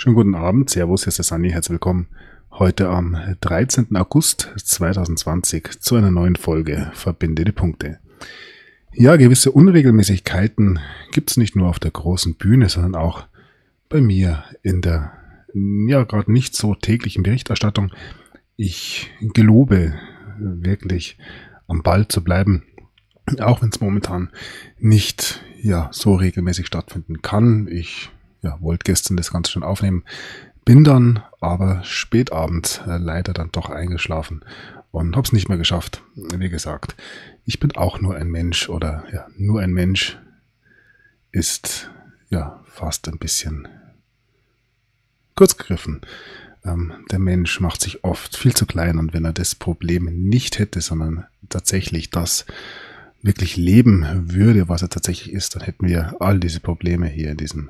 Schönen guten Abend, Servus, hier ist der Sani, herzlich willkommen. Heute am 13. August 2020 zu einer neuen Folge Verbinde die Punkte. Ja, gewisse Unregelmäßigkeiten gibt es nicht nur auf der großen Bühne, sondern auch bei mir in der, gerade nicht so täglichen Berichterstattung. Ich gelobe wirklich am Ball zu bleiben, auch wenn es momentan nicht so regelmäßig stattfinden kann. Ich wollte gestern das Ganze schon aufnehmen, bin dann aber spät abends leider dann doch eingeschlafen und habe es nicht mehr geschafft. Wie gesagt, ich bin auch nur ein Mensch nur ein Mensch ist fast ein bisschen kurz gegriffen. Der Mensch macht sich oft viel zu klein, und wenn er das Problem nicht hätte, sondern tatsächlich das wirklich leben würde, was er tatsächlich ist, dann hätten wir all diese Probleme hier in diesem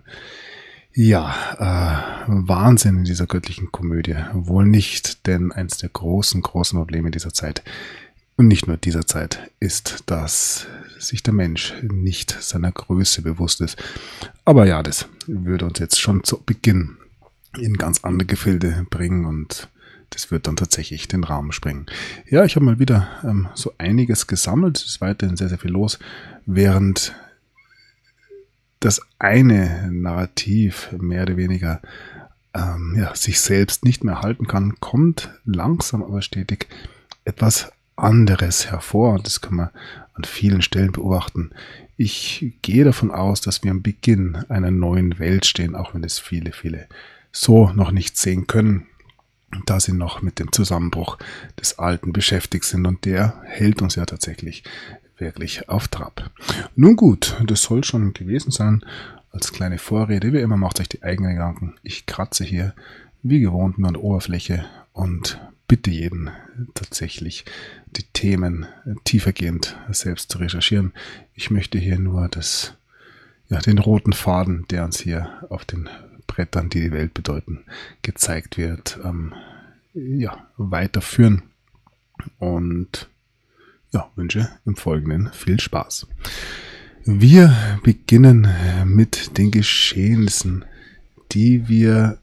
Wahnsinn in dieser göttlichen Komödie wohl nicht, denn eins der großen Probleme dieser Zeit, und nicht nur dieser Zeit, ist, dass sich der Mensch nicht seiner Größe bewusst ist. Aber ja, das würde uns jetzt schon zu Beginn in ganz andere Gefilde bringen, und das wird dann tatsächlich den Rahmen sprengen. Ja, ich habe mal wieder so einiges gesammelt, es ist weiterhin sehr, sehr viel los, während das eine Narrativ mehr oder weniger sich selbst nicht mehr halten kann, kommt langsam aber stetig etwas anderes hervor, und das kann man an vielen Stellen beobachten. Ich gehe davon aus, dass wir am Beginn einer neuen Welt stehen, auch wenn es viele so noch nicht sehen können, da sie noch mit dem Zusammenbruch des Alten beschäftigt sind, und der hält uns ja tatsächlich wirklich auf Trab. Nun gut, das soll schon gewesen sein. Als kleine Vorrede, wie immer, macht euch die eigenen Gedanken. Ich kratze hier wie gewohnt nur an der Oberfläche und bitte jeden tatsächlich die Themen tiefergehend selbst zu recherchieren. Ich möchte hier nur den roten Faden, der uns hier auf den Brettern, die die Welt bedeuten, gezeigt wird, weiterführen, und wünsche im Folgenden viel Spaß. Wir beginnen mit den Geschehnissen, die wir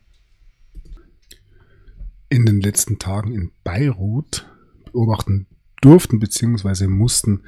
in den letzten Tagen in Beirut beobachten durften bzw. mussten.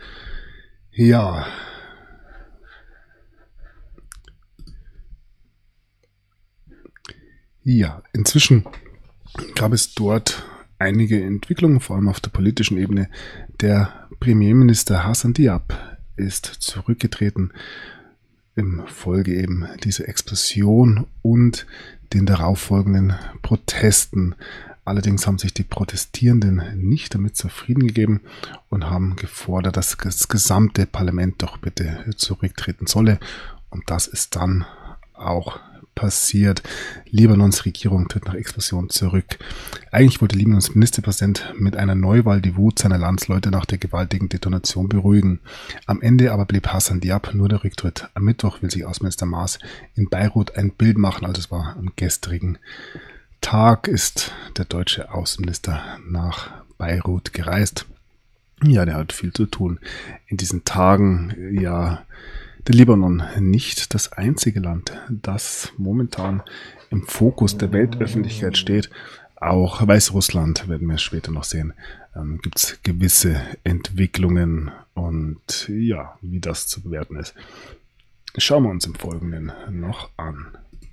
Inzwischen gab es dort einige Entwicklungen, vor allem auf der politischen Ebene. Der Premierminister Hassan Diab ist zurückgetreten im Folge eben dieser Explosion und den darauffolgenden Protesten. Allerdings haben sich die Protestierenden nicht damit zufrieden gegeben und haben gefordert, dass das gesamte Parlament doch bitte zurücktreten solle. Und das ist dann auch passiert. Libanons Regierung tritt nach Explosion zurück. Eigentlich wollte Libanons Ministerpräsident mit einer Neuwahl die Wut seiner Landsleute nach der gewaltigen Detonation beruhigen. Am Ende aber blieb Hassan Diab nur der Rücktritt. Am Mittwoch will sich Außenminister Maas in Beirut ein Bild machen, also es war am gestrigen Tag ist der deutsche Außenminister nach Beirut gereist. Ja, der hat viel zu tun in diesen Tagen. Der Libanon nicht das einzige Land, das momentan im Fokus der Weltöffentlichkeit steht. Auch Weißrussland, werden wir später noch sehen, gibt es gewisse Entwicklungen, und wie das zu bewerten ist, schauen wir uns im Folgenden noch an.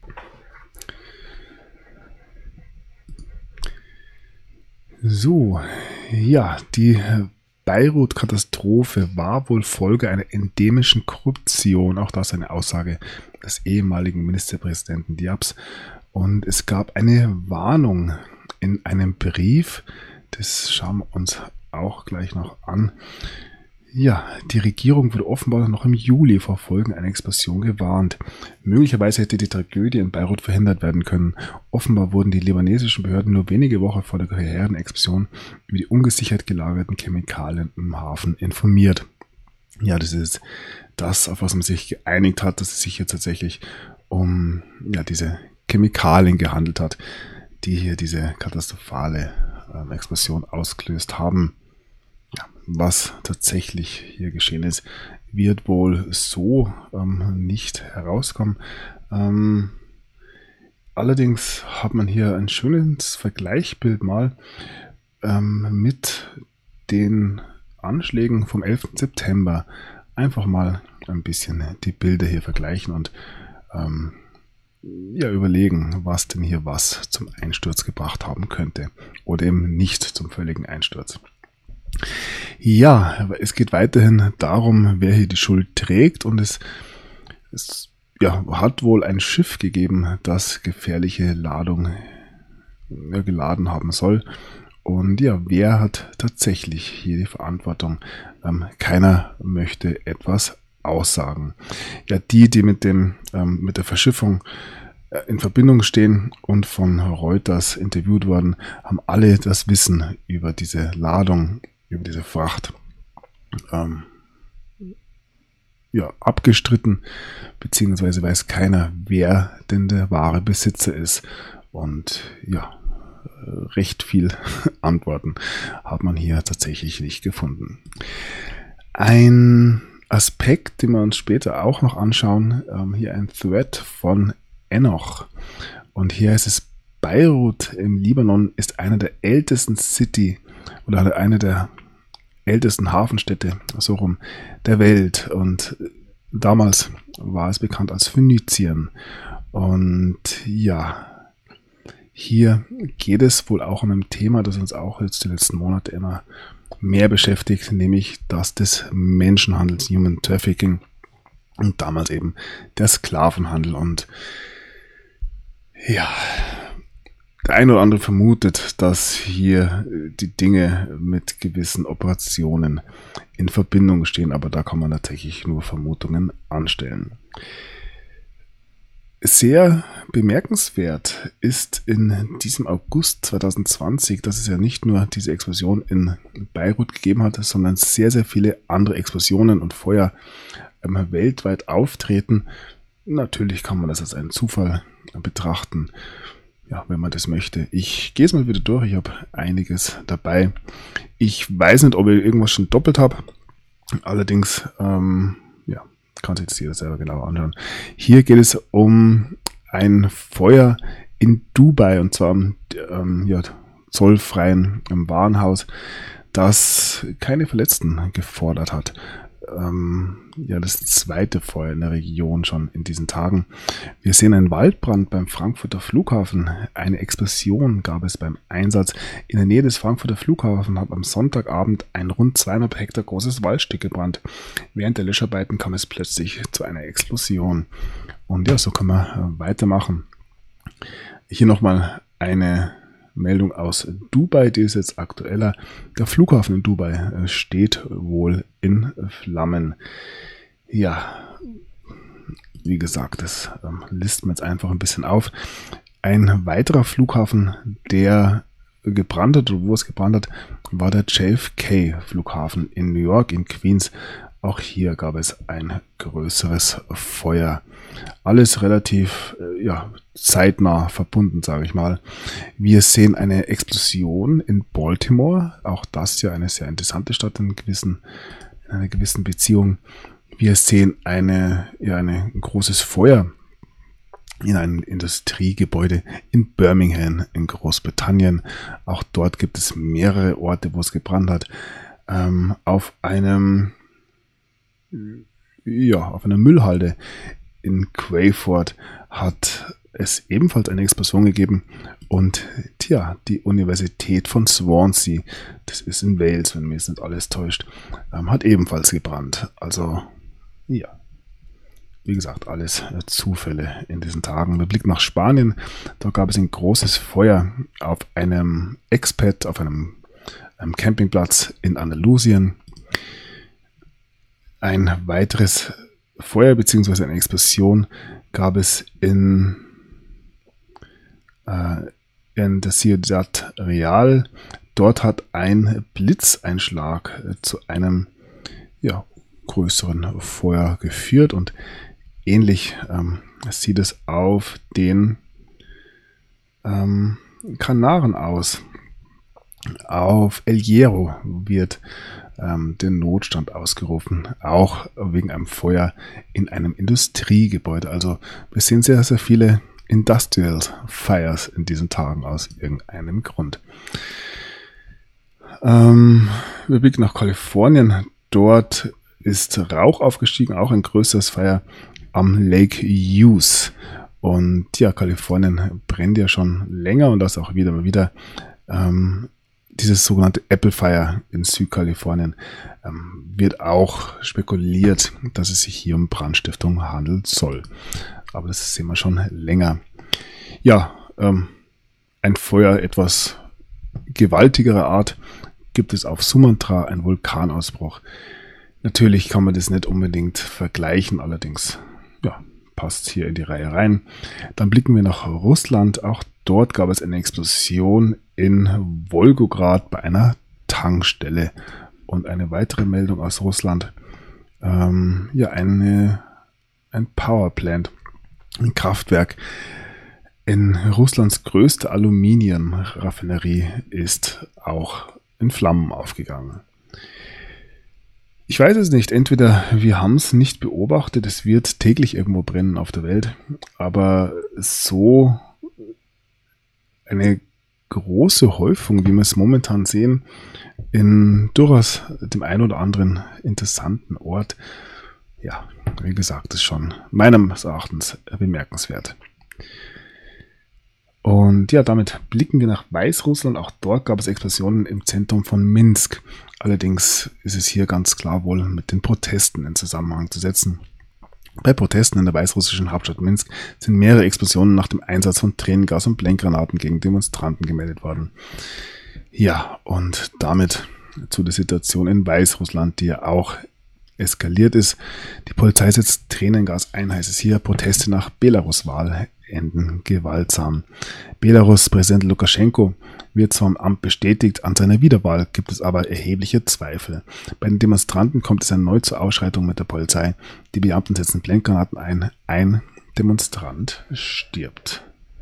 So, die Beirut-Katastrophe war wohl Folge einer endemischen Korruption, auch das eine Aussage des ehemaligen Ministerpräsidenten Diabs. Und es gab eine Warnung in einem Brief, das schauen wir uns auch gleich noch an. Die Regierung wurde offenbar noch im Juli vor Folgen einer Explosion gewarnt. Möglicherweise hätte die Tragödie in Beirut verhindert werden können. Offenbar wurden die libanesischen Behörden nur wenige Wochen vor der Explosion über die ungesichert gelagerten Chemikalien im Hafen informiert. Das ist das, auf was man sich geeinigt hat, dass es sich jetzt tatsächlich um diese Chemikalien gehandelt hat, die hier diese katastrophale Explosion ausgelöst haben. Was tatsächlich hier geschehen ist, wird wohl so nicht herauskommen. Allerdings hat man hier ein schönes Vergleichsbild mal mit den Anschlägen vom 11. September. Einfach mal ein bisschen die Bilder hier vergleichen und überlegen, was denn hier was zum Einsturz gebracht haben könnte oder eben nicht zum völligen Einsturz. Ja, aber es geht weiterhin darum, wer hier die Schuld trägt, und es hat wohl ein Schiff gegeben, das gefährliche Ladung geladen haben soll. Und ja, wer hat tatsächlich hier die Verantwortung? Keiner möchte etwas aussagen. Ja, die mit der Verschiffung in Verbindung stehen und von Reuters interviewt wurden, haben alle das Wissen über diese Ladung, über diese Fracht abgestritten, beziehungsweise weiß keiner, wer denn der wahre Besitzer ist. Und ja, recht viel Antworten hat man hier tatsächlich nicht gefunden. Ein Aspekt, den wir uns später auch noch anschauen, hier ein Thread von Enoch. Und hier heißt es, Beirut im Libanon ist eine der ältesten eine der ältesten Hafenstädte, so rum, der Welt. Und damals war es bekannt als Phönizien. Und ja, hier geht es wohl auch um ein Thema, das uns auch jetzt die letzten Monate immer mehr beschäftigt, nämlich das des Menschenhandels, Human Trafficking, und damals eben der Sklavenhandel. Und ja, der eine oder andere vermutet, dass hier die Dinge mit gewissen Operationen in Verbindung stehen, aber da kann man tatsächlich nur Vermutungen anstellen. Sehr bemerkenswert ist in diesem August 2020, dass es ja nicht nur diese Explosion in Beirut gegeben hat, sondern sehr, sehr viele andere Explosionen und Feuer weltweit auftreten. Natürlich kann man das als einen Zufall betrachten, ja, wenn man das möchte. Ich gehe es mal wieder durch, ich habe einiges dabei. Ich weiß nicht, ob ich irgendwas schon doppelt habe, allerdings, kann sich jetzt jeder selber genauer anschauen. Hier geht es um ein Feuer in Dubai, und zwar im zollfreien Warenhaus, das keine Verletzten gefordert hat. Das zweite Feuer in der Region schon in diesen Tagen. Wir sehen einen Waldbrand beim Frankfurter Flughafen. Eine Explosion gab es beim Einsatz. In der Nähe des Frankfurter Flughafens hat am Sonntagabend ein rund 200 Hektar großes Waldstück gebrannt. Während der Löscharbeiten kam es plötzlich zu einer Explosion. Und ja, so können wir weitermachen. Hier nochmal eine Meldung aus Dubai, die ist jetzt aktueller. Der Flughafen in Dubai steht wohl in Flammen. Ja, wie gesagt, das listen wir jetzt einfach ein bisschen auf. Ein weiterer Flughafen, der gebrannt hat, oder wo es gebrannt hat, war der JFK-Flughafen in New York, in Queens. Auch hier gab es ein größeres Feuer. Alles relativ zeitnah verbunden, sage ich mal. Wir sehen eine Explosion in Baltimore. Auch das ja eine sehr interessante Stadt in einer gewissen Beziehung. Wir sehen ein großes Feuer in einem Industriegebäude in Birmingham in Großbritannien. Auch dort gibt es mehrere Orte, wo es gebrannt hat. Auf einer Müllhalde in Crayford hat es ebenfalls eine Explosion gegeben, und die Universität von Swansea, das ist in Wales, wenn mir jetzt nicht alles täuscht, hat ebenfalls gebrannt. Also ja, wie gesagt, alles Zufälle in diesen Tagen. Wir blicken nach Spanien, da gab es ein großes Feuer auf einem Expat, auf einem Campingplatz in Andalusien. Ein weiteres Feuer bzw. eine Explosion gab es in der Ciudad Real. Dort hat ein Blitzeinschlag zu einem größeren Feuer geführt, und ähnlich sieht es auf den Kanaren aus. Auf El Hierro wird der Notstand ausgerufen, auch wegen einem Feuer in einem Industriegebäude. Also wir sehen sehr, sehr viele Industrial Fires in diesen Tagen aus irgendeinem Grund. Wir blicken nach Kalifornien. Dort ist Rauch aufgestiegen, auch ein größeres Feuer am Lake Hughes. Und ja, Kalifornien brennt ja schon länger und das auch wieder dieses sogenannte Apple Fire in Südkalifornien wird auch spekuliert, dass es sich hier um Brandstiftung handeln soll. Aber das sehen wir schon länger. Ja, ein Feuer etwas gewaltigerer Art gibt es auf Sumatra, ein Vulkanausbruch. Natürlich kann man das nicht unbedingt vergleichen, allerdings ja, passt hier in die Reihe rein. Dann blicken wir nach Russland. Auch dort gab es eine Explosion in Wolgograd bei einer Tankstelle. Und eine weitere Meldung aus Russland. Ein Powerplant, ein Kraftwerk in Russlands größte Aluminiumraffinerie ist auch in Flammen aufgegangen. Ich weiß es nicht, entweder wir haben es nicht beobachtet, es wird täglich irgendwo brennen auf der Welt, aber so eine große Häufung, wie wir es momentan sehen, in durchaus dem einen oder anderen interessanten Ort, ja, wie gesagt, ist schon meines Erachtens bemerkenswert. Und ja, damit blicken wir nach Weißrussland. Auch dort gab es Explosionen im Zentrum von Minsk. Allerdings ist es hier ganz klar wohl mit den Protesten in Zusammenhang zu setzen. Bei Protesten in der weißrussischen Hauptstadt Minsk sind mehrere Explosionen nach dem Einsatz von Tränengas und Blendgranaten gegen Demonstranten gemeldet worden. Ja, und damit zu der Situation in Weißrussland, die ja auch eskaliert ist. Die Polizei setzt Tränengas ein, heißt es hier. Proteste nach Belarus-Wahl enden gewaltsam. Belarus-Präsident Lukaschenko wird zwar im Amt bestätigt, an seiner Wiederwahl gibt es aber erhebliche Zweifel. Bei den Demonstranten kommt es erneut zur Ausschreitung mit der Polizei. Die Beamten setzen Blendgranaten ein. Ein Demonstrant stirbt.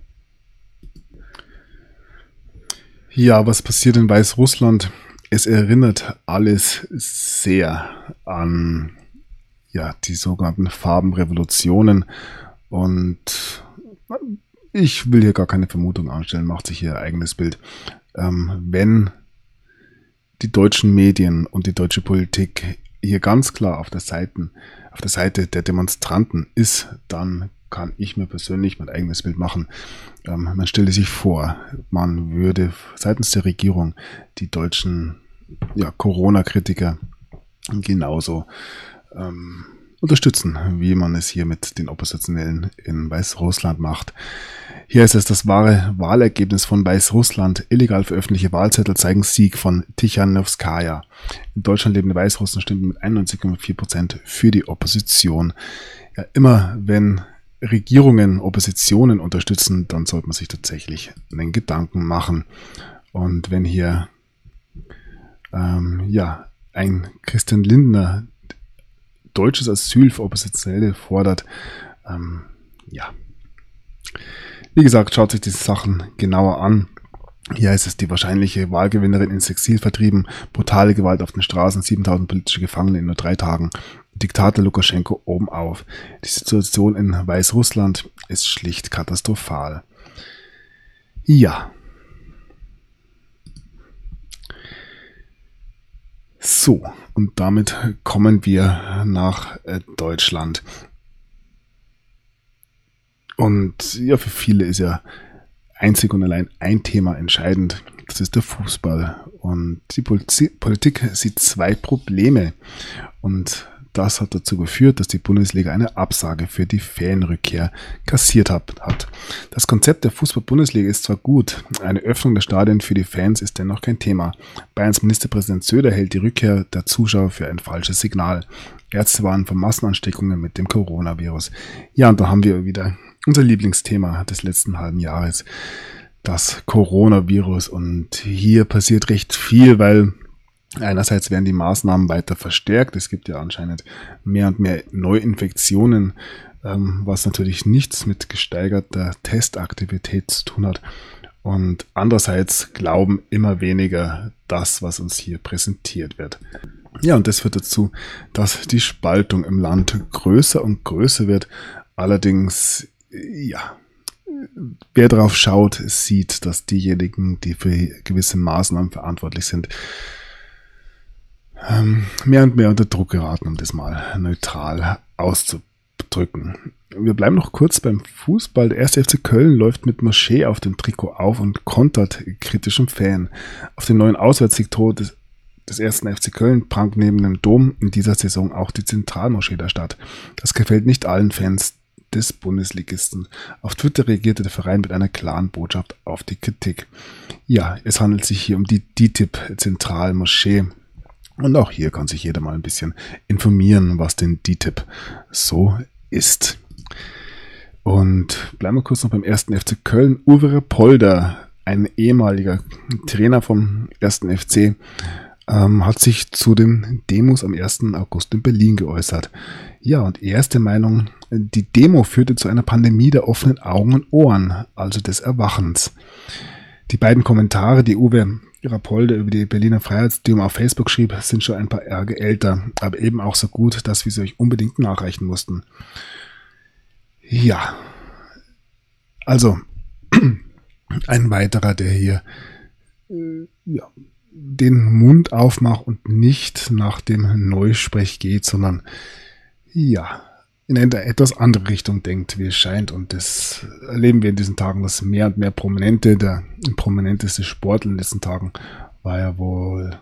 Ja, was passiert in Weißrussland? Es erinnert alles sehr an die sogenannten Farbenrevolutionen und ich will hier gar keine Vermutung anstellen, macht sich hier ein eigenes Bild. Wenn die deutschen Medien und die deutsche Politik hier ganz klar auf der Seite der Demonstranten ist, dann kann ich mir persönlich mein eigenes Bild machen. Man stelle sich vor, man würde seitens der Regierung die deutschen Corona-Kritiker genauso unterstützen, wie man es hier mit den Oppositionellen in Weißrussland macht. Hier ist es das wahre Wahlergebnis von Weißrussland. Illegal veröffentlichte Wahlzettel zeigen Sieg von Tichanowskaja. In Deutschland lebende Weißrussen stimmten mit 91,4% für die Opposition. Ja, immer wenn Regierungen Oppositionen unterstützen, dann sollte man sich tatsächlich einen Gedanken machen. Und wenn hier ein Christian Lindner deutsches Asyl für Oppositionelle fordert, wie gesagt, schaut sich diese Sachen genauer an. Hier ist es die wahrscheinliche Wahlgewinnerin ins Exil vertrieben, brutale Gewalt auf den Straßen, 7000 politische Gefangene in nur 3 Tagen, Diktator Lukaschenko oben auf. Die Situation in Weißrussland ist schlicht katastrophal. Ja. So, und damit kommen wir nach Deutschland. Und ja, für viele ist ja einzig und allein ein Thema entscheidend. Das ist der Fußball. Und die Politik sieht 2 Probleme. Und das hat dazu geführt, dass die Bundesliga eine Absage für die Fanrückkehr kassiert hat. Das Konzept der Fußball-Bundesliga ist zwar gut, eine Öffnung der Stadien für die Fans ist dennoch kein Thema. Bayerns Ministerpräsident Söder hält die Rückkehr der Zuschauer für ein falsches Signal. Ärzte warnen vor Massenansteckungen mit dem Coronavirus. Ja, und da haben wir wieder unser Lieblingsthema des letzten halben Jahres, das Coronavirus. Und hier passiert recht viel, weil einerseits werden die Maßnahmen weiter verstärkt. Es gibt ja anscheinend mehr und mehr Neuinfektionen, was natürlich nichts mit gesteigerter Testaktivität zu tun hat. Und andererseits glauben immer weniger das, was uns hier präsentiert wird. Ja, und das führt dazu, dass die Spaltung im Land größer und größer wird. Allerdings, wer drauf schaut, sieht, dass diejenigen, die für gewisse Maßnahmen verantwortlich sind, mehr und mehr unter Druck geraten, um das mal neutral auszudrücken. Wir bleiben noch kurz beim Fußball. Der 1. FC Köln läuft mit Moschee auf dem Trikot auf und kontert kritischen Fan. Auf dem neuen Auswärtstrikot des 1. FC Köln prangt neben dem Dom in dieser Saison auch die Zentralmoschee der Stadt. Das gefällt nicht allen Fans des Bundesligisten. Auf Twitter reagierte der Verein mit einer klaren Botschaft auf die Kritik. Ja, es handelt sich hier um die DİTİB-Zentralmoschee. Und auch hier kann sich jeder mal ein bisschen informieren, was denn DİTİB so ist. Und bleiben wir kurz noch beim 1. FC Köln. Uwe Rapolda, ein ehemaliger Trainer vom 1. FC, hat sich zu den Demos am 1. August in Berlin geäußert. Ja, und er ist der Meinung, die Demo führte zu einer Pandemie der offenen Augen und Ohren, also des Erwachens. Die beiden Kommentare, die Uwe Rapolda über die Berliner Freiheitsdemo auf Facebook schrieb, sind schon ein paar Jahre älter, aber eben auch so gut, dass wir sie euch unbedingt nachreichen mussten. Ja, also ein weiterer, der hier den Mund aufmacht und nicht nach dem Neusprech geht, sondern in eine etwas andere Richtung denkt, wie es scheint. Und das erleben wir in diesen Tagen, dass mehr und mehr Prominente, der prominenteste Sportler in den letzten Tagen war ja wohl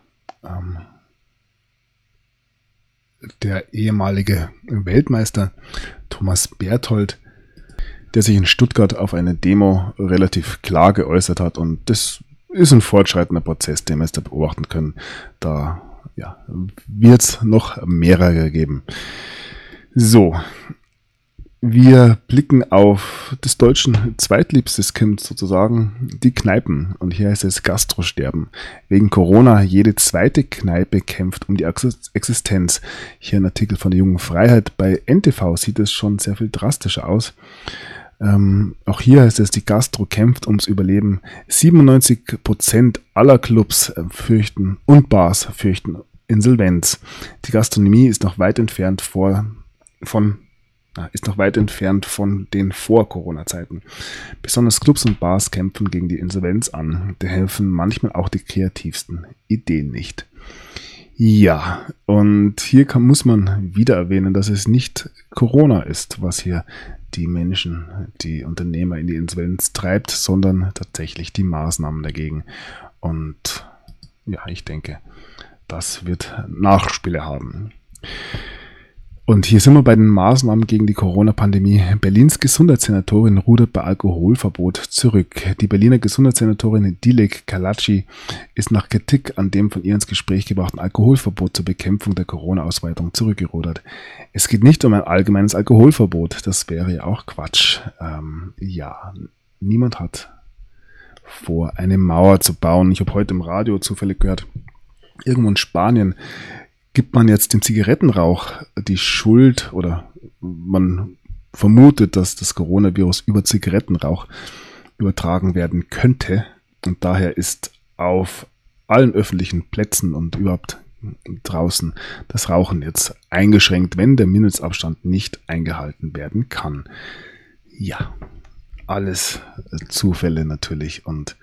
der ehemalige Weltmeister Thomas Berthold, der sich in Stuttgart auf eine Demo relativ klar geäußert hat. Und das ist ein fortschreitender Prozess, den wir jetzt da beobachten können. Da wird es noch mehrere geben. So, wir blicken auf des Deutschen zweitliebstes Kind sozusagen, die Kneipen. Und hier heißt es Gastrosterben. Wegen Corona, jede zweite Kneipe kämpft um die Existenz. Hier ein Artikel von der Jungen Freiheit. Bei NTV sieht es schon sehr viel drastischer aus. Auch hier heißt es, die Gastro kämpft ums Überleben. 97% aller Clubs fürchten und Bars fürchten Insolvenz. Die Gastronomie ist noch weit entfernt von den Vor-Corona-Zeiten. Besonders Clubs und Bars kämpfen gegen die Insolvenz an. Da helfen manchmal auch die kreativsten Ideen nicht. Ja, und hier muss man wieder erwähnen, dass es nicht Corona ist, was hier die Menschen, die Unternehmer in die Insolvenz treibt, sondern tatsächlich die Maßnahmen dagegen. Und ich denke, das wird Nachspiele haben. Und hier sind wir bei den Maßnahmen gegen die Corona-Pandemie. Berlins Gesundheitssenatorin rudert bei Alkoholverbot zurück. Die Berliner Gesundheitssenatorin Dilek Kalaci ist nach Kritik an dem von ihr ins Gespräch gebrachten Alkoholverbot zur Bekämpfung der Corona-Ausweitung zurückgerudert. Es geht nicht um ein allgemeines Alkoholverbot. Das wäre ja auch Quatsch. Niemand hat vor, eine Mauer zu bauen. Ich habe heute im Radio zufällig gehört, irgendwo in Spanien gibt man jetzt dem Zigarettenrauch die Schuld, oder man vermutet, dass das Coronavirus über Zigarettenrauch übertragen werden könnte. Und daher ist auf allen öffentlichen Plätzen und überhaupt draußen das Rauchen jetzt eingeschränkt, wenn der Mindestabstand nicht eingehalten werden kann. Ja, alles Zufälle natürlich und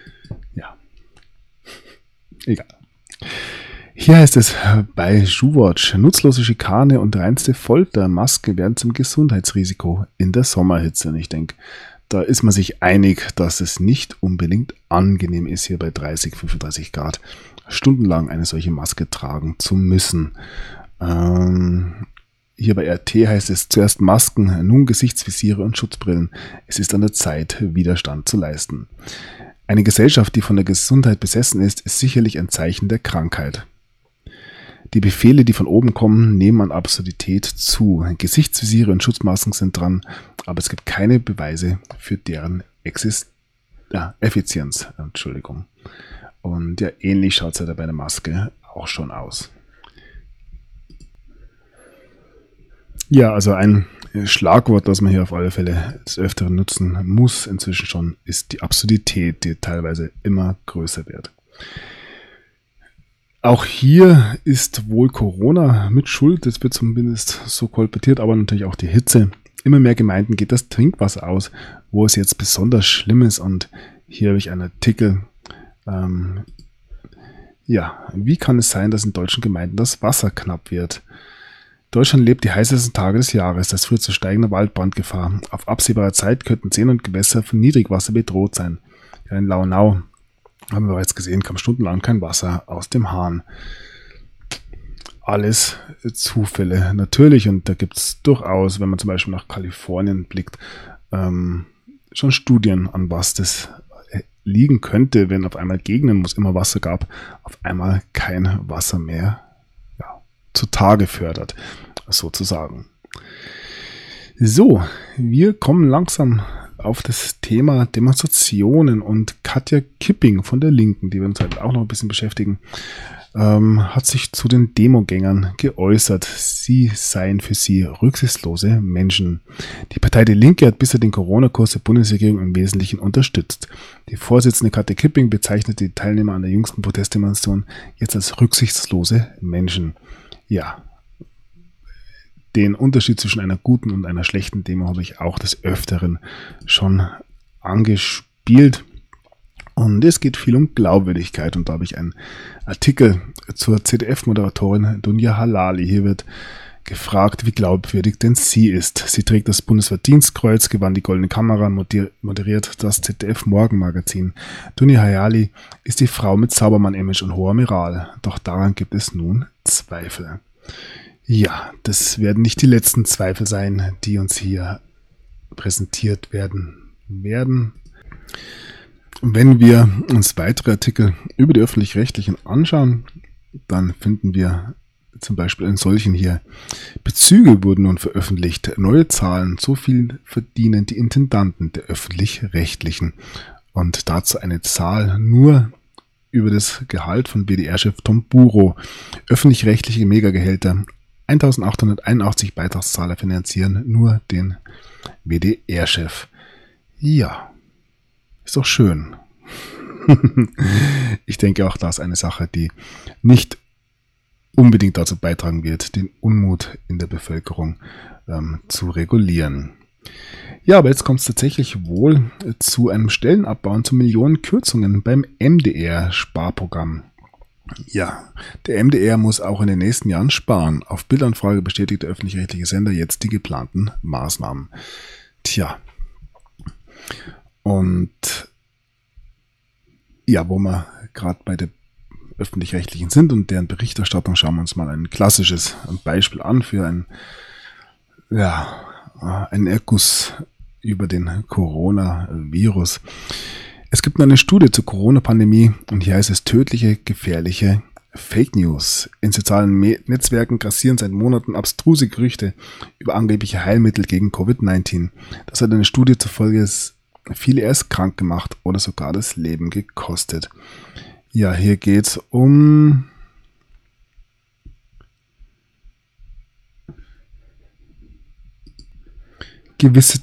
egal. Hier heißt es bei Schuhwatch, nutzlose Schikane und reinste Folter, Masken werden zum Gesundheitsrisiko in der Sommerhitze. Und ich denke, da ist man sich einig, dass es nicht unbedingt angenehm ist, hier bei 30, 35 Grad stundenlang eine solche Maske tragen zu müssen. Hier bei RT heißt es zuerst Masken, nun Gesichtsvisiere und Schutzbrillen. Es ist an der Zeit, Widerstand zu leisten. Eine Gesellschaft, die von der Gesundheit besessen ist sicherlich ein Zeichen der Krankheit. Die Befehle, die von oben kommen, nehmen an Absurdität zu. Gesichtsvisiere und Schutzmasken sind dran, aber es gibt keine Beweise für deren Effizienz. Und ähnlich schaut es ja bei der Maske auch schon aus. Ja, also ein Schlagwort, das man hier auf alle Fälle des Öfteren nutzen muss, inzwischen schon, ist die Absurdität, die teilweise immer größer wird. Auch hier ist wohl Corona mit Schuld, das wird zumindest so kolportiert, aber natürlich auch die Hitze immer mehr Gemeinden geht das Trinkwasser aus, wo es jetzt besonders schlimm ist. Und hier habe ich einen Artikel. Wie kann es sein, dass in deutschen Gemeinden das Wasser knapp wird? Deutschland lebt die heißesten Tage des Jahres. Das führt zu steigender Waldbrandgefahr. Auf absehbare Zeit könnten Seen und Gewässer von Niedrigwasser bedroht sein. Ja, in Launau, haben wir bereits gesehen, kam stundenlang kein Wasser aus dem Hahn. Alles Zufälle, natürlich. Und da gibt es durchaus, wenn man zum Beispiel nach Kalifornien blickt, schon Studien, an was das liegen könnte, wenn auf einmal Gegenden, wo es immer Wasser gab, auf einmal kein Wasser mehr zutage fördert, sozusagen. So, wir kommen langsam auf das Thema Demonstrationen und Katja Kipping von der Linken, die wir uns halt auch noch ein bisschen beschäftigen, hat sich zu den Demogängern geäußert. Sie seien für sie rücksichtslose Menschen. Die Partei Die Linke hat bisher den Corona-Kurs der Bundesregierung im Wesentlichen unterstützt. Die Vorsitzende Katja Kipping bezeichnete die Teilnehmer an der jüngsten Protestdemonstration jetzt als rücksichtslose Menschen. Ja, den Unterschied zwischen einer guten und einer schlechten Demo habe ich auch des Öfteren schon angespielt. Und es geht viel um Glaubwürdigkeit. Und da habe ich einen Artikel zur ZDF-Moderatorin Dunja Halali. Hier wird gefragt, wie glaubwürdig denn sie ist. Sie trägt das Bundesverdienstkreuz, gewann die Goldene Kamera und moderiert das ZDF-Morgenmagazin. Dunja Halali ist die Frau mit Saubermann-Image und hoher Moral. Doch daran gibt es nun Zweifel. Ja, das werden nicht die letzten Zweifel sein, die uns hier präsentiert werden. Wenn wir uns weitere Artikel über die Öffentlich-Rechtlichen anschauen, dann finden wir zum Beispiel einen solchen hier. Bezüge wurden nun veröffentlicht. Neue Zahlen, so viel verdienen die Intendanten der Öffentlich-Rechtlichen. Und dazu eine Zahl nur über das Gehalt von WDR-Chef Tom Buro. Öffentlich-rechtliche Megagehälter. 1881 Beitragszahler finanzieren nur den WDR-Chef. Ja, ist doch schön. Ich denke auch, das ist eine Sache, die nicht unbedingt dazu beitragen wird, den Unmut in der Bevölkerung zu regulieren. Ja, aber jetzt kommt es tatsächlich wohl zu einem Stellenabbau und zu Millionenkürzungen beim MDR-Sparprogramm. Ja, der MDR muss auch in den nächsten Jahren sparen. Auf Bildanfrage bestätigt der öffentlich-rechtliche Sender jetzt die geplanten Maßnahmen. Tja. Und ja, wo wir gerade bei der öffentlich-rechtlichen sind und deren Berichterstattung, schauen wir uns mal ein klassisches Beispiel an für einen Erguss über den Coronavirus. Es gibt eine Studie zur Corona-Pandemie und hier heißt es tödliche, gefährliche Fake News. In sozialen Netzwerken grassieren seit Monaten abstruse Gerüchte über angebliche Heilmittel gegen Covid-19. Das hat eine Studie zufolge viele erst krank gemacht oder sogar das Leben gekostet. Ja, hier geht es um gewisse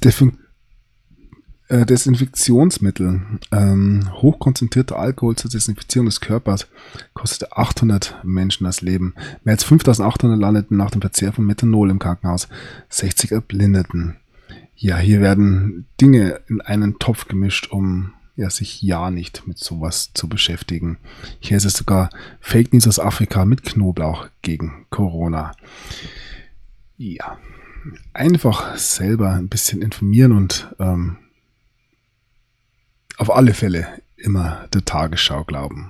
Desinfektionsmittel. Hochkonzentrierter Alkohol zur Desinfizierung des Körpers kostete 800 Menschen das Leben. Mehr als 5.800 landeten nach dem Verzehr von Methanol im Krankenhaus. 60 erblindeten. Ja, hier werden Dinge in einen Topf gemischt, um sich ja nicht mit sowas zu beschäftigen. Hier ist es sogar Fake News aus Afrika mit Knoblauch gegen Corona. Ja, einfach selber ein bisschen informieren und auf alle Fälle immer der Tagesschau glauben.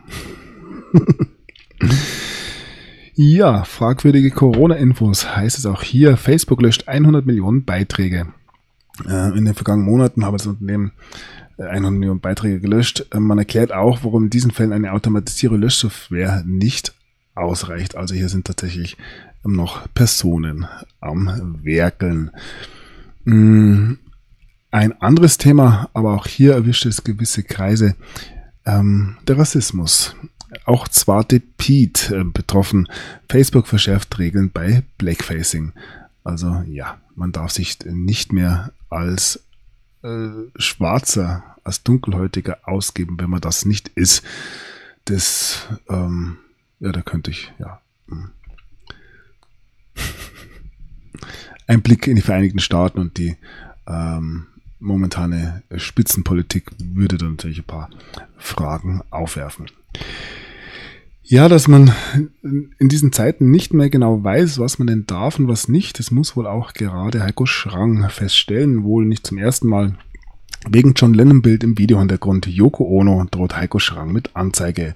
Ja, fragwürdige Corona-Infos heißt es auch hier. Facebook löscht 100 Millionen Beiträge. In den vergangenen Monaten habe das Unternehmen 100 Millionen Beiträge gelöscht. Man erklärt auch, warum in diesen Fällen eine automatisierte Löschsoftware nicht ausreicht. Also hier sind tatsächlich noch Personen am Werkeln. Ein anderes Thema, aber auch hier erwischt es gewisse Kreise, der Rassismus. Auch Zwarte Piet betroffen. Facebook verschärft Regeln bei Blackfacing. Also ja, man darf sich nicht mehr als Schwarzer, als Dunkelhäutiger ausgeben, wenn man das nicht ist. Das, da könnte ich, Ein Blick in die Vereinigten Staaten und die momentane Spitzenpolitik würde da natürlich ein paar Fragen aufwerfen. Ja, dass man in diesen Zeiten nicht mehr genau weiß, was man denn darf und was nicht, das muss wohl auch gerade Heiko Schrang feststellen, wohl nicht zum ersten Mal. Wegen John Lennon-Bild im Videohintergrund Yoko Ono droht Heiko Schrang mit Anzeige.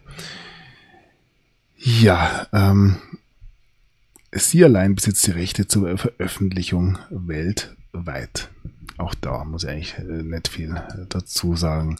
Ja, sie allein besitzt die Rechte zur Veröffentlichung weltweit. Auch da muss ich eigentlich nicht viel dazu sagen.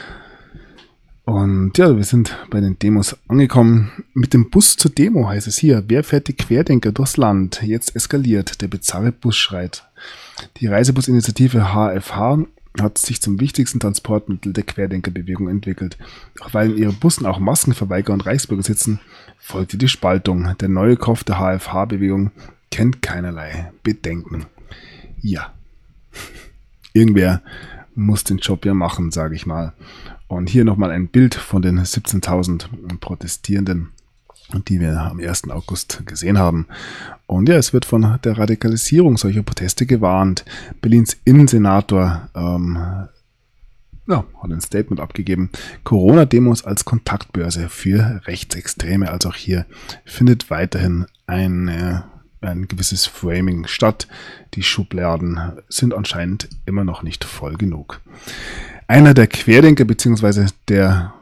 Und ja, wir sind bei den Demos angekommen. Mit dem Bus zur Demo heißt es hier. Wer fährt die Querdenker durchs Land? Jetzt eskaliert. Der bizarre Bus schreit. Die Reisebusinitiative HFH hat sich zum wichtigsten Transportmittel der Querdenkerbewegung entwickelt. Doch weil in ihren Bussen auch Maskenverweigerer und Reichsbürger sitzen, folgte die Spaltung. Der neue Kopf der HFH-Bewegung kennt keinerlei Bedenken. Ja, irgendwer muss den Job ja machen, sage ich mal. Und hier nochmal ein Bild von den 17.000 Protestierenden, die wir am 1. August gesehen haben. Und ja, es wird von der Radikalisierung solcher Proteste gewarnt. Berlins Innensenator hat ein Statement abgegeben. Corona-Demos als Kontaktbörse für Rechtsextreme. Also auch hier findet weiterhin ein gewisses Framing statt. Die Schubladen sind anscheinend immer noch nicht voll genug. Einer der Querdenker, beziehungsweise der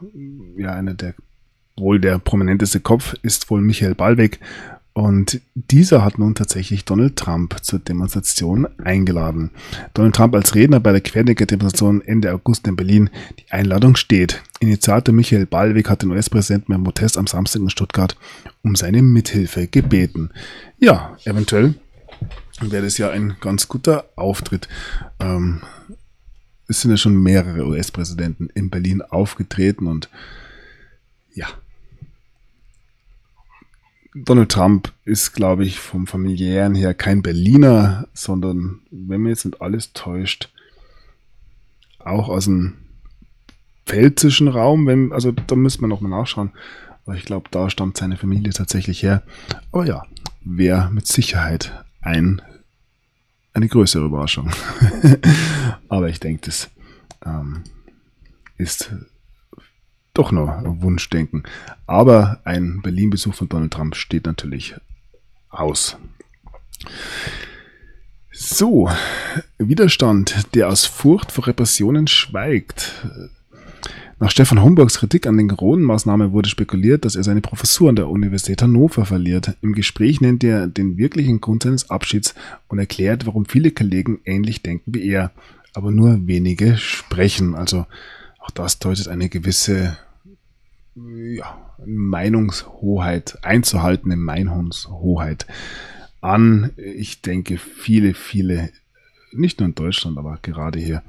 prominenteste Kopf ist wohl Michael Ballweg. Und dieser hat nun tatsächlich Donald Trump zur Demonstration eingeladen. Donald Trump als Redner bei der Querdenker-Demonstration Ende August in Berlin. Die Einladung steht. Initiator Michael Ballweg hat den US-Präsidenten beim Protest am Samstag in Stuttgart um seine Mithilfe gebeten. Ja, eventuell wäre das ja ein ganz guter Auftritt. Es sind ja schon mehrere US-Präsidenten in Berlin aufgetreten und ja. Donald Trump ist, glaube ich, vom familiären her kein Berliner, sondern, wenn mir jetzt nicht alles täuscht, auch aus dem pfälzischen Raum. Also da müssen wir nochmal nachschauen. Aber ich glaube, da stammt seine Familie tatsächlich her. Aber ja, wäre mit Sicherheit eine größere Überraschung. Aber ich denke, das ist doch nur Wunschdenken. Aber ein Berlin-Besuch von Donald Trump steht natürlich aus. So, Widerstand, der aus Furcht vor Repressionen schweigt. Nach Stefan Homburgs Kritik an den Corona-Maßnahmen wurde spekuliert, dass er seine Professur an der Universität Hannover verliert. Im Gespräch nennt er den wirklichen Grund seines Abschieds und erklärt, warum viele Kollegen ähnlich denken wie er, aber nur wenige sprechen. Also auch das deutet eine gewisse Meinungshoheit, einzuhaltende Meinungshoheit an. Ich denke, viele, nicht nur in Deutschland, aber gerade hier,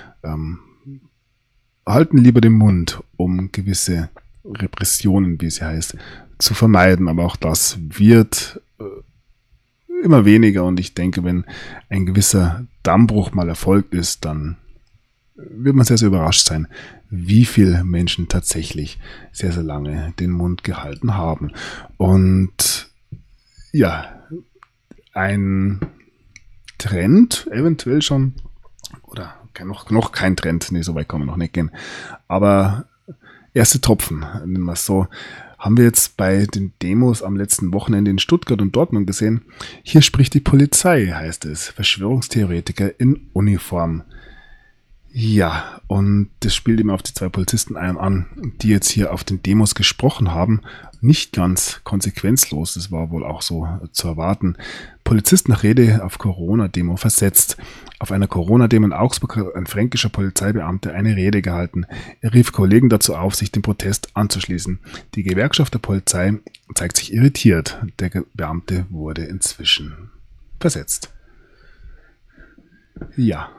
halten lieber den Mund, um gewisse Repressionen, wie es heißt, zu vermeiden. Aber auch das wird immer weniger. Und ich denke, wenn ein gewisser Dammbruch mal erfolgt ist, dann wird man sehr, sehr überrascht sein, wie viele Menschen tatsächlich sehr, sehr lange den Mund gehalten haben. Und ja, ein Trend eventuell schon, oder noch kein Trend, nee, so weit kann man noch nicht gehen, aber erste Tropfen, nennen wir es so, haben wir jetzt bei den Demos am letzten Wochenende in Stuttgart und Dortmund gesehen. Hier spricht die Polizei, heißt es, Verschwörungstheoretiker in Uniform. Ja, und das spielt eben auf die zwei Polizisten an, die jetzt hier auf den Demos gesprochen haben. Nicht ganz konsequenzlos, das war wohl auch so zu erwarten. Polizist nach Rede auf Corona-Demo versetzt. Auf einer Corona-Demo in Augsburg hat ein fränkischer Polizeibeamter eine Rede gehalten. Er rief Kollegen dazu auf, sich dem Protest anzuschließen. Die Gewerkschaft der Polizei zeigt sich irritiert. Der Beamte wurde inzwischen versetzt. Ja.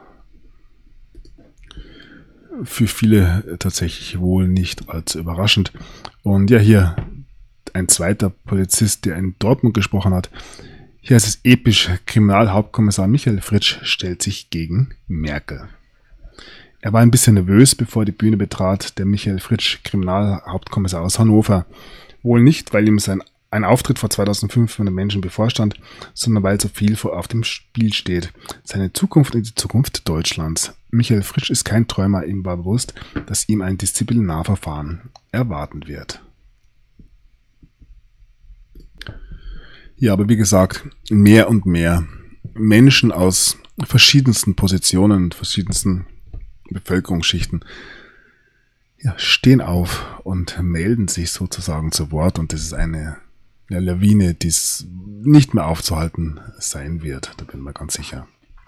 Für viele tatsächlich wohl nicht allzu überraschend. Und ja, hier ein zweiter Polizist, der in Dortmund gesprochen hat. Hier ist es episch. Kriminalhauptkommissar Michael Fritsch stellt sich gegen Merkel. Er war ein bisschen nervös, bevor er die Bühne betrat, der Michael Fritsch, Kriminalhauptkommissar aus Hannover. Wohl nicht, weil ihm sein ein Auftritt vor 2500 Menschen bevorstand, sondern weil so viel auf dem Spiel steht. Seine Zukunft und die Zukunft Deutschlands. Michael Frisch ist kein Träumer, ihm war bewusst, dass ihm ein Disziplinarverfahren erwarten wird. Ja, aber wie gesagt, mehr und mehr Menschen aus verschiedensten Positionen und verschiedensten Bevölkerungsschichten stehen auf und melden sich sozusagen zu Wort, und das ist eine Lawine, die es nicht mehr aufzuhalten sein wird, da bin ich mir ganz sicher.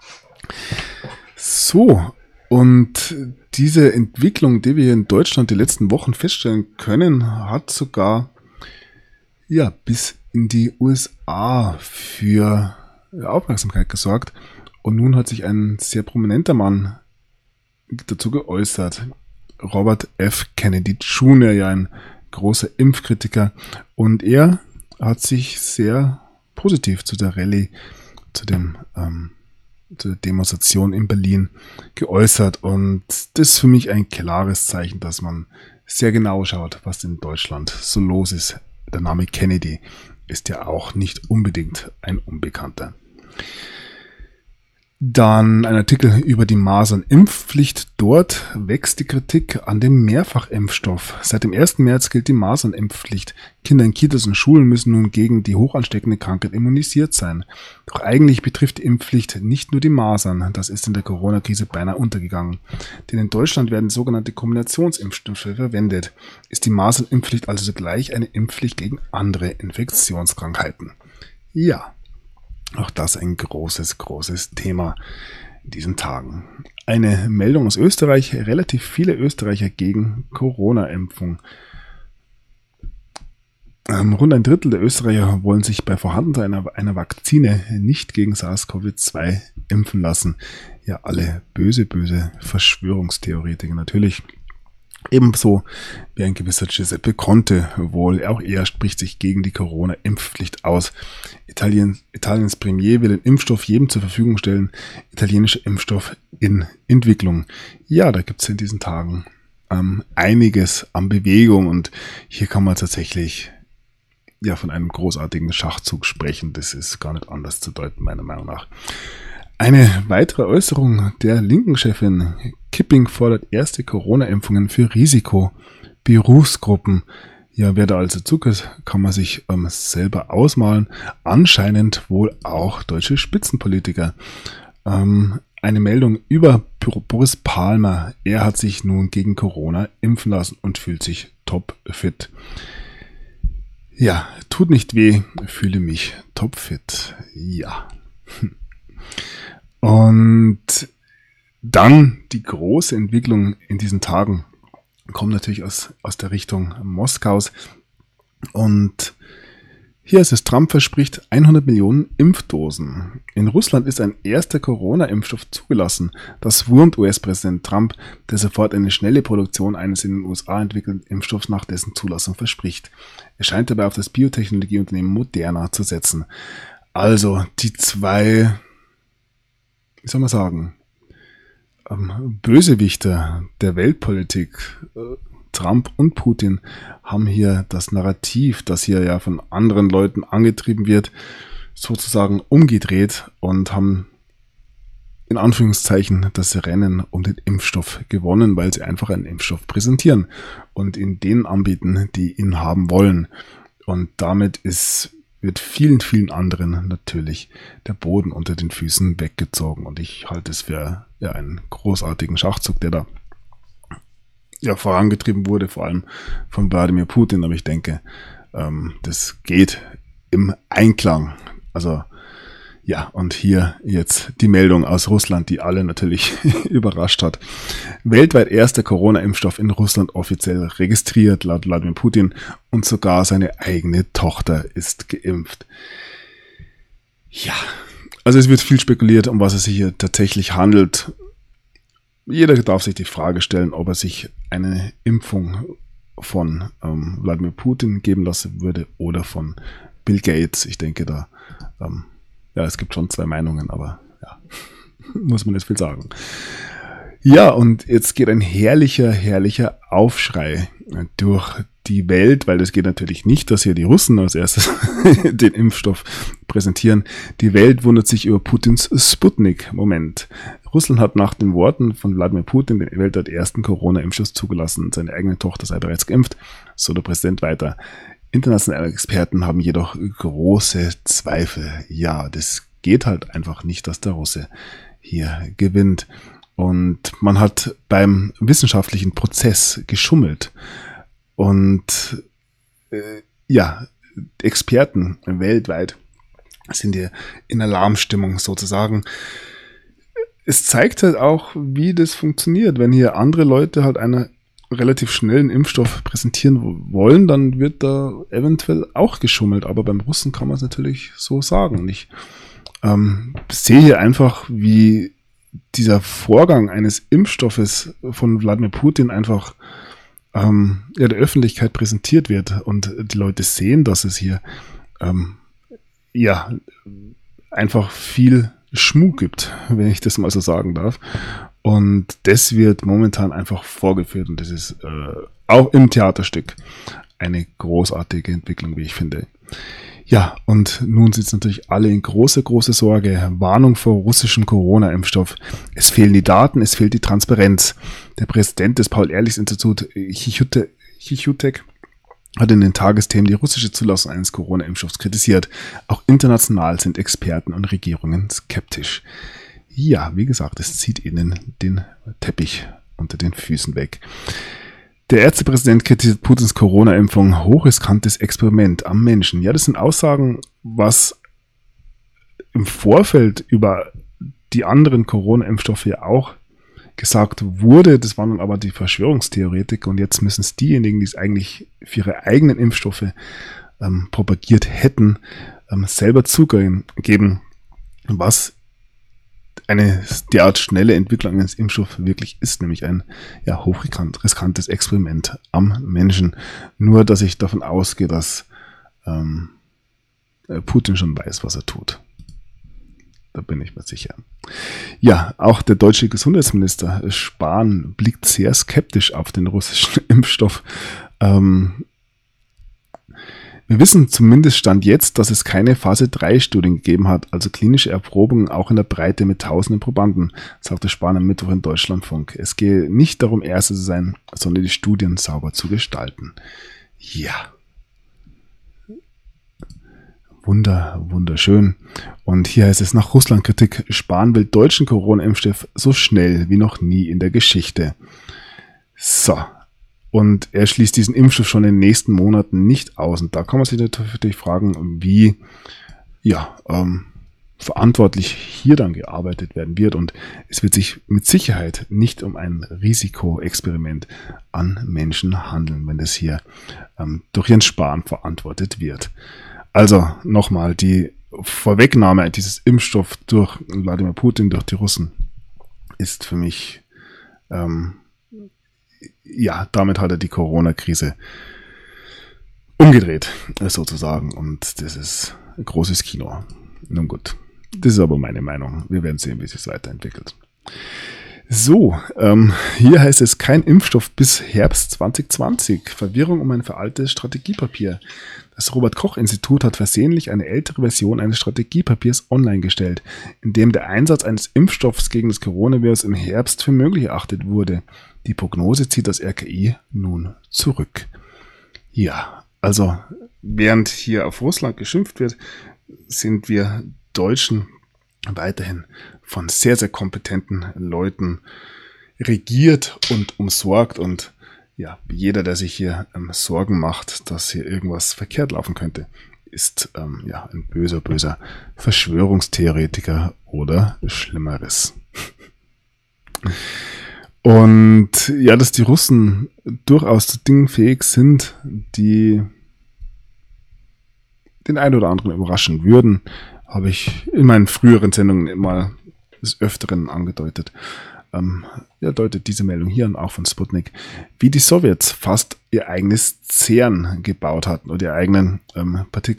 So, und diese Entwicklung, die wir hier in Deutschland die letzten Wochen feststellen können, hat sogar bis in die USA für Aufmerksamkeit gesorgt, und nun hat sich ein sehr prominenter Mann dazu geäußert. Robert F. Kennedy Jr., ja ein großer Impfkritiker, und er hat sich sehr positiv zu der Rallye, zu der Demonstration in Berlin geäußert, und das ist für mich ein klares Zeichen, dass man sehr genau schaut, was in Deutschland so los ist. Der Name Kennedy ist ja auch nicht unbedingt ein Unbekannter. Dann ein Artikel über die Masernimpfpflicht. Dort wächst die Kritik an dem Mehrfachimpfstoff. Seit dem 1. März gilt die Masernimpfpflicht. Kinder in Kitas und Schulen müssen nun gegen die hochansteckende Krankheit immunisiert sein. Doch eigentlich betrifft die Impfpflicht nicht nur die Masern. Das ist in der Corona-Krise beinahe untergegangen. Denn in Deutschland werden sogenannte Kombinationsimpfstoffe verwendet. Ist die Masernimpfpflicht also zugleich eine Impfpflicht gegen andere Infektionskrankheiten? Ja. Auch das ein großes Thema in diesen Tagen. Eine Meldung aus Österreich. Relativ viele Österreicher gegen Corona-Impfung. Rund ein Drittel der Österreicher wollen sich bei Vorhandensein einer Vakzine nicht gegen SARS-CoV-2 impfen lassen. Ja, alle böse Verschwörungstheoretiker natürlich. Ebenso wie ein gewisser Giuseppe Conte wohl. Auch er spricht sich gegen die Corona-Impfpflicht aus. Italiens Premier will den Impfstoff jedem zur Verfügung stellen. Italienischer Impfstoff in Entwicklung. Ja, da gibt es in diesen Tagen einiges an Bewegung, und hier kann man tatsächlich von einem großartigen Schachzug sprechen. Das ist gar nicht anders zu deuten, meiner Meinung nach. Eine weitere Äußerung der linken Chefin. Kipping fordert erste Corona-Impfungen für Risikoberufsgruppen. Ja, wer da also zuckt, kann man sich selber ausmalen. Anscheinend wohl auch deutsche Spitzenpolitiker. Eine Meldung über Boris Palmer. Er hat sich nun gegen Corona impfen lassen und fühlt sich topfit. Ja, tut nicht weh, fühle mich topfit. Ja. Und dann die große Entwicklung in diesen Tagen kommt natürlich aus der Richtung Moskaus. Und hier ist es, Trump verspricht 100 Millionen Impfdosen. In Russland ist ein erster Corona-Impfstoff zugelassen. Das wurmt US-Präsident Trump, der sofort eine schnelle Produktion eines in den USA entwickelten Impfstoffs nach dessen Zulassung verspricht. Er scheint dabei auf das Biotechnologieunternehmen Moderna zu setzen. Also die zwei, wie soll man sagen, Bösewichter der Weltpolitik, Trump und Putin, haben hier das Narrativ, das hier ja von anderen Leuten angetrieben wird, sozusagen umgedreht und haben in Anführungszeichen das Rennen um den Impfstoff gewonnen, weil sie einfach einen Impfstoff präsentieren und ihn denen anbieten, die ihn haben wollen. Und damit wird vielen anderen natürlich der Boden unter den Füßen weggezogen. Und ich halte es für einen großartigen Schachzug, der da vorangetrieben wurde, vor allem von Wladimir Putin. Aber ich denke, das geht im Einklang. Also ja, und hier jetzt die Meldung aus Russland, die alle natürlich überrascht hat. Weltweit erster Corona-Impfstoff in Russland offiziell registriert, laut Wladimir Putin, und sogar seine eigene Tochter ist geimpft. Ja, also es wird viel spekuliert, um was es sich hier tatsächlich handelt. Jeder darf sich die Frage stellen, ob er sich eine Impfung von Wladimir Putin geben lassen würde oder von Bill Gates. Ich denke da, es gibt schon zwei Meinungen, aber ja, muss man nicht viel sagen. Ja, und jetzt geht ein herrlicher Aufschrei durch die Welt, weil das geht natürlich nicht, dass hier die Russen als erstes den Impfstoff präsentieren. Die Welt wundert sich über Putins Sputnik-Moment. Russland hat nach den Worten von Wladimir Putin den weltweit ersten Corona-Impfstoff zugelassen. Seine eigene Tochter sei bereits geimpft, so der Präsident weiter. Internationale Experten haben jedoch große Zweifel. Ja, das geht halt einfach nicht, dass der Russe hier gewinnt. Und man hat beim wissenschaftlichen Prozess geschummelt. Und Experten weltweit sind hier in Alarmstimmung sozusagen. Es zeigt halt auch, wie das funktioniert. Wenn hier andere Leute halt einen relativ schnellen Impfstoff präsentieren wollen, dann wird da eventuell auch geschummelt. Aber beim Russen kann man es natürlich so sagen. Und ich sehe hier einfach, wie dieser Vorgang eines Impfstoffes von Wladimir Putin einfach der Öffentlichkeit präsentiert wird und die Leute sehen, dass es hier einfach viel Schmuh gibt, wenn ich das mal so sagen darf. Und das wird momentan einfach vorgeführt und das ist auch im Theaterstück eine großartige Entwicklung, wie ich finde. Ja, und nun sitzen natürlich alle in große Sorge. Warnung vor russischem Corona-Impfstoff. Es fehlen die Daten, es fehlt die Transparenz. Der Präsident des Paul-Ehrlich-Instituts, Chichutek, hat in den Tagesthemen die russische Zulassung eines Corona-Impfstoffs kritisiert. Auch international sind Experten und Regierungen skeptisch. Ja, wie gesagt, es zieht ihnen den Teppich unter den Füßen weg. Der Ärztepräsident kritisiert Putins Corona-Impfung, hochriskantes Experiment am Menschen. Ja, das sind Aussagen, was im Vorfeld über die anderen Corona-Impfstoffe ja auch gesagt wurde. Das waren dann aber die Verschwörungstheoretiker und jetzt müssen es diejenigen, die es eigentlich für ihre eigenen Impfstoffe propagiert hätten, selber zugeben, was eine derart schnelle Entwicklung eines Impfstoffs wirklich ist, nämlich ein hochriskantes Experiment am Menschen. Nur, dass ich davon ausgehe, dass Putin schon weiß, was er tut. Da bin ich mir sicher. Ja, auch der deutsche Gesundheitsminister Spahn blickt sehr skeptisch auf den russischen Impfstoff. Wir wissen zumindest Stand jetzt, dass es keine Phase-3-Studien gegeben hat, also klinische Erprobungen auch in der Breite mit tausenden Probanden, sagte Spahn am Mittwoch in Deutschlandfunk. Es gehe nicht darum, Erste zu sein, sondern die Studien sauber zu gestalten. Ja. Wunderschön. Und hier heißt es nach Russland-Kritik, Spahn will deutschen Corona-Impfstoff so schnell wie noch nie in der Geschichte. So. Und er schließt diesen Impfstoff schon in den nächsten Monaten nicht aus. Und da kann man sich natürlich fragen, wie verantwortlich hier dann gearbeitet werden wird. Und es wird sich mit Sicherheit nicht um ein Risikoexperiment an Menschen handeln, wenn das hier durch Jens Spahn verantwortet wird. Also nochmal, die Vorwegnahme dieses Impfstoffs durch Wladimir Putin, durch die Russen, ist für mich damit hat er die Corona-Krise umgedreht, sozusagen. Und das ist ein großes Kino. Nun gut, das ist aber meine Meinung. Wir werden sehen, wie sich es weiterentwickelt. So, hier heißt es, kein Impfstoff bis Herbst 2020. Verwirrung um ein veraltetes Strategiepapier. Das Robert-Koch-Institut hat versehentlich eine ältere Version eines Strategiepapiers online gestellt, in dem der Einsatz eines Impfstoffs gegen das Coronavirus im Herbst für möglich erachtet wurde. Die Prognose zieht das RKI nun zurück. Ja, also während hier auf Russland geschimpft wird, sind wir Deutschen weiterhin von sehr, sehr kompetenten Leuten regiert und umsorgt. Und ja, jeder, der sich hier Sorgen macht, dass hier irgendwas verkehrt laufen könnte, ist ein böser Verschwörungstheoretiker oder Schlimmeres. Und ja, dass die Russen durchaus zu Dingen fähig sind, die den einen oder anderen überraschen würden, habe ich in meinen früheren Sendungen immer des Öfteren angedeutet. Deutet diese Meldung hier an, auch von Sputnik, wie die Sowjets fast ihr eigenes CERN gebaut hatten oder ihr eigenen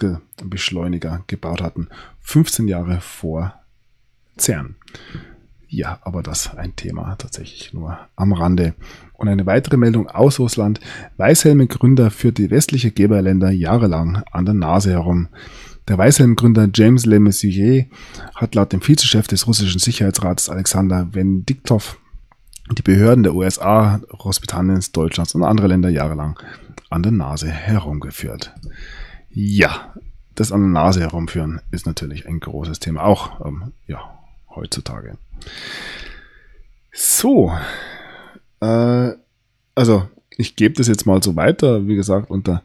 Partikelbeschleuniger gebaut hatten, 15 Jahre vor CERN. Ja, aber das ein Thema tatsächlich nur am Rande. Und eine weitere Meldung aus Russland. Weißhelme-Gründer führt die westliche Geberländer jahrelang an der Nase herum. Der Weißhelm-Gründer James Le Mesurier hat laut dem Vizechef des russischen Sicherheitsrates Alexander Venediktov die Behörden der USA, Großbritanniens, Deutschlands und anderer Länder jahrelang an der Nase herumgeführt. Ja, das an der Nase herumführen ist natürlich ein großes Thema, auch heutzutage. So, also ich gebe das jetzt mal so weiter, wie gesagt, unter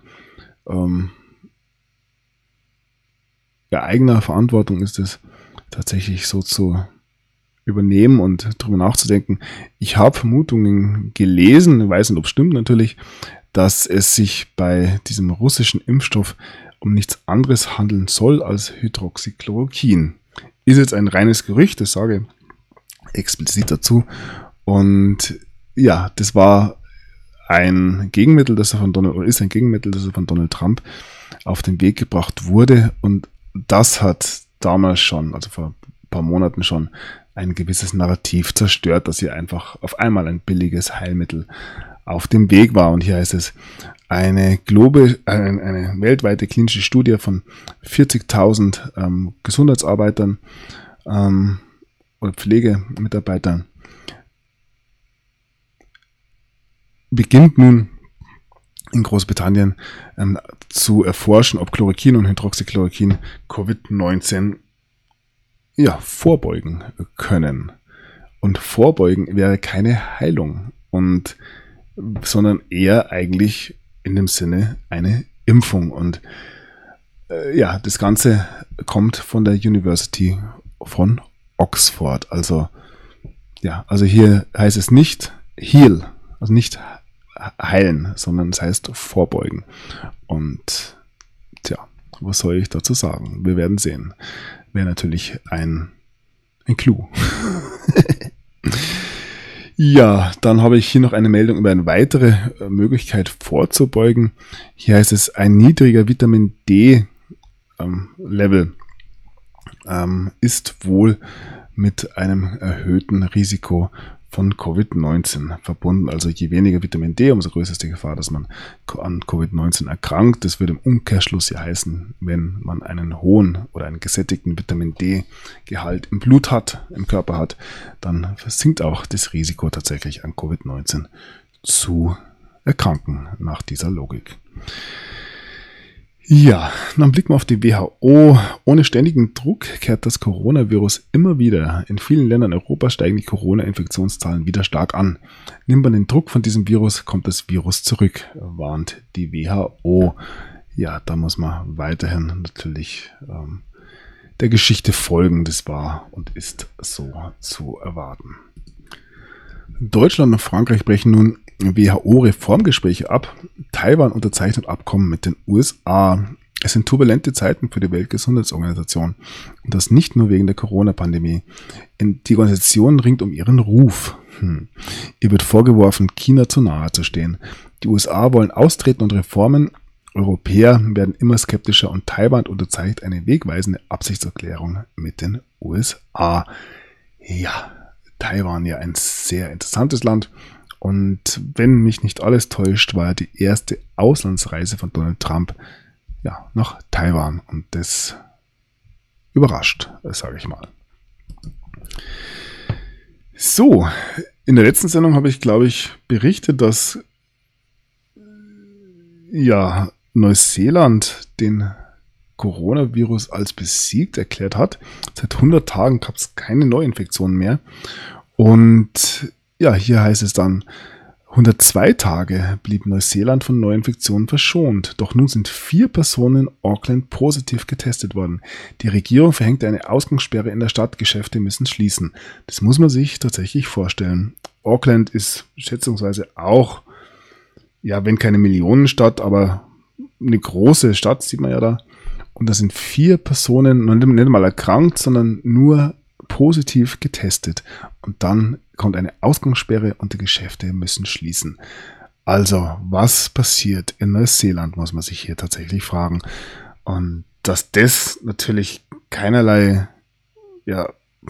eigener Verantwortung ist es tatsächlich so zu übernehmen und darüber nachzudenken. Ich habe Vermutungen gelesen, weiß nicht, ob es stimmt natürlich, dass es sich bei diesem russischen Impfstoff um nichts anderes handeln soll als Hydroxychloroquin. Ist jetzt ein reines Gerücht, das sage ich explizit dazu. Und ja, das war ein Gegenmittel, das von Donald Trump auf den Weg gebracht wurde. Und das hat damals schon, also vor ein paar Monaten schon, ein gewisses Narrativ zerstört, dass hier einfach auf einmal ein billiges Heilmittel auf dem Weg war. Und hier heißt es, eine weltweite klinische Studie von 40.000 Gesundheitsarbeitern oder Pflegemitarbeitern beginnt nun in Großbritannien zu erforschen, ob Chloroquin und Hydroxychloroquin Covid-19 vorbeugen können. Und vorbeugen wäre keine Heilung, sondern eher eigentlich in dem Sinne eine Impfung. Und das Ganze kommt von der University von Oxford. Also hier heißt es nicht heal, also nicht heilen, sondern es heißt vorbeugen. Und was soll ich dazu sagen? Wir werden sehen. Wäre natürlich ein Clou. Ja, dann habe ich hier noch eine Meldung über eine weitere Möglichkeit vorzubeugen. Hier heißt es, ein niedriger Vitamin D Level ist wohl mit einem erhöhten Risiko von Covid-19 verbunden. Also je weniger Vitamin D, umso größer ist die Gefahr, dass man an Covid-19 erkrankt. Das würde im Umkehrschluss ja heißen, wenn man einen hohen oder einen gesättigten Vitamin D-Gehalt im Blut hat, im Körper hat, dann sinkt auch das Risiko tatsächlich an Covid-19 zu erkranken nach dieser Logik. Ja, dann blicken wir auf die WHO. Ohne ständigen Druck kehrt das Coronavirus immer wieder. In vielen Ländern Europas steigen die Corona-Infektionszahlen wieder stark an. Nimmt man den Druck von diesem Virus, kommt das Virus zurück, warnt die WHO. Ja, da muss man weiterhin natürlich der Geschichte folgen. Das war und ist so zu erwarten. Deutschland und Frankreich brechen nun WHO-Reformgespräche ab. Taiwan unterzeichnet Abkommen mit den USA. Es sind turbulente Zeiten für die Weltgesundheitsorganisation. Und das nicht nur wegen der Corona-Pandemie. Die Organisation ringt um ihren Ruf. Ihr wird vorgeworfen, China zu nahe zu stehen. Die USA wollen austreten und Reformen. Europäer werden immer skeptischer und Taiwan unterzeichnet eine wegweisende Absichtserklärung mit den USA. Ja, Taiwan ja ein sehr interessantes Land. Und wenn mich nicht alles täuscht, war die erste Auslandsreise von Donald Trump nach Taiwan. Und das überrascht, sage ich mal. So, in der letzten Sendung habe ich, glaube ich, berichtet, dass Neuseeland den Coronavirus als besiegt erklärt hat. Seit 100 Tagen gab es keine Neuinfektionen mehr. Und hier heißt es dann, 102 Tage blieb Neuseeland von Neuinfektionen verschont. Doch nun sind 4 Personen in Auckland positiv getestet worden. Die Regierung verhängte eine Ausgangssperre in der Stadt. Geschäfte müssen schließen. Das muss man sich tatsächlich vorstellen. Auckland ist schätzungsweise auch, wenn keine Millionenstadt, aber eine große Stadt, sieht man ja da. Und da sind 4 Personen, nicht mal erkrankt, sondern nur positiv getestet. Und dann kommt eine Ausgangssperre und die Geschäfte müssen schließen. Also, was passiert in Neuseeland, muss man sich hier tatsächlich fragen. Und dass das natürlich keinerlei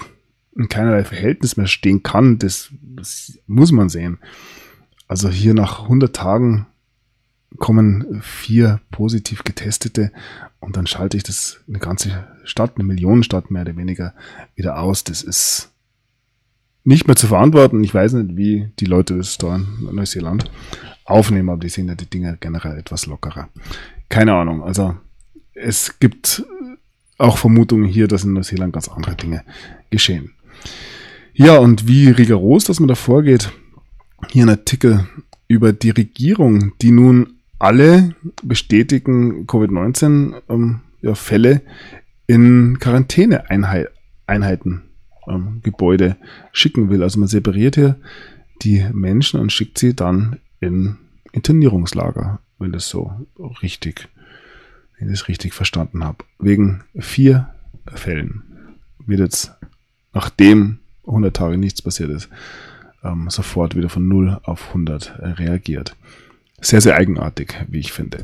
in keinerlei Verhältnis mehr stehen kann, das muss man sehen. Also hier nach 100 Tagen kommen 4 positiv Getestete und dann schalte ich das eine ganze Stadt, eine Millionenstadt mehr oder weniger wieder aus. Das ist nicht mehr zu verantworten. Ich weiß nicht, wie die Leute das da in Neuseeland aufnehmen, aber die sehen ja die Dinge generell etwas lockerer. Keine Ahnung, also es gibt auch Vermutungen hier, dass in Neuseeland ganz andere Dinge geschehen. Ja, und wie rigoros, dass man da vorgeht, hier ein Artikel über die Regierung, die nun alle bestätigten Covid-19-Fälle in Quarantäneeinheiten, Gebäude schicken will. Also man separiert hier die Menschen und schickt sie dann in Internierungslager, wenn ich das richtig verstanden habe. Wegen 4 Fällen wird jetzt, nachdem 100 Tage nichts passiert ist, sofort wieder von 0 auf 100 reagiert. Sehr, sehr eigenartig, wie ich finde.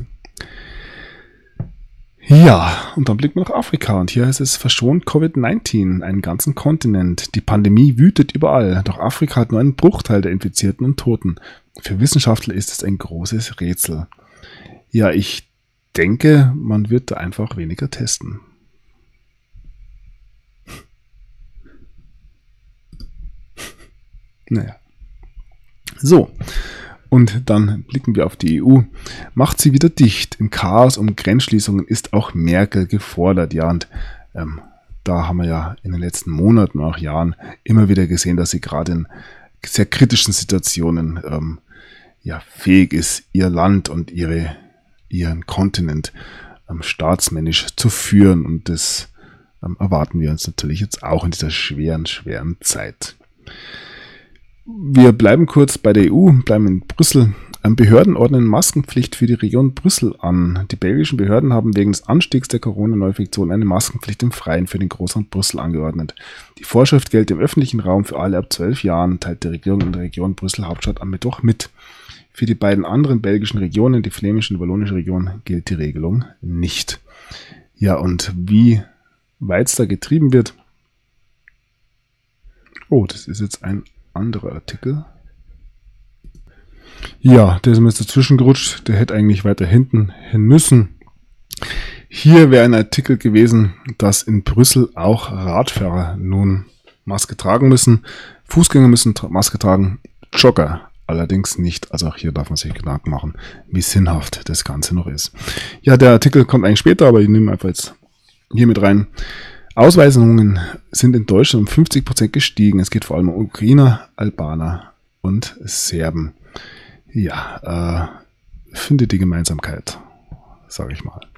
Ja, und dann blicken wir nach Afrika und hier heißt es, verschont Covid-19 einen ganzen Kontinent. Die Pandemie wütet überall, doch Afrika hat nur einen Bruchteil der Infizierten und Toten. Für Wissenschaftler ist es ein großes Rätsel. Ja, ich denke, man wird da einfach weniger testen. Naja. So, und dann blicken wir auf die EU. Macht sie wieder dicht. Im Chaos um Grenzschließungen ist auch Merkel gefordert. Ja, und da haben wir ja in den letzten Monaten, auch Jahren, immer wieder gesehen, dass sie gerade in sehr kritischen Situationen fähig ist, ihr Land und ihren Kontinent staatsmännisch zu führen. Und das erwarten wir uns natürlich jetzt auch in dieser schweren Zeit. Wir bleiben kurz bei der EU, bleiben in Brüssel. Behörden ordnen Maskenpflicht für die Region Brüssel an. Die belgischen Behörden haben wegen des Anstiegs der Corona-Neuinfektion eine Maskenpflicht im Freien für den Großraum Brüssel angeordnet. Die Vorschrift gilt im öffentlichen Raum für alle ab 12 Jahren, teilt die Regierung in der Region Brüssel-Hauptstadt am Mittwoch mit. Für die beiden anderen belgischen Regionen, die flämische und wallonische Region, gilt die Regelung nicht. Ja, und wie weit es da getrieben wird? Oh, das ist jetzt ein anderer Artikel. Ja, der ist mir jetzt dazwischen gerutscht. Der hätte eigentlich weiter hinten hin müssen. Hier wäre ein Artikel gewesen, dass in Brüssel auch Radfahrer nun Maske tragen müssen. Fußgänger müssen Maske tragen, Jogger allerdings nicht. Also auch hier darf man sich Gedanken machen, wie sinnhaft das Ganze noch ist. Ja, der Artikel kommt eigentlich später, aber ich nehme einfach jetzt hier mit rein. Ausweisungen sind in Deutschland um 50% gestiegen. Es geht vor allem um Ukrainer, Albaner und Serben. Ja, findet die Gemeinsamkeit, sage ich mal.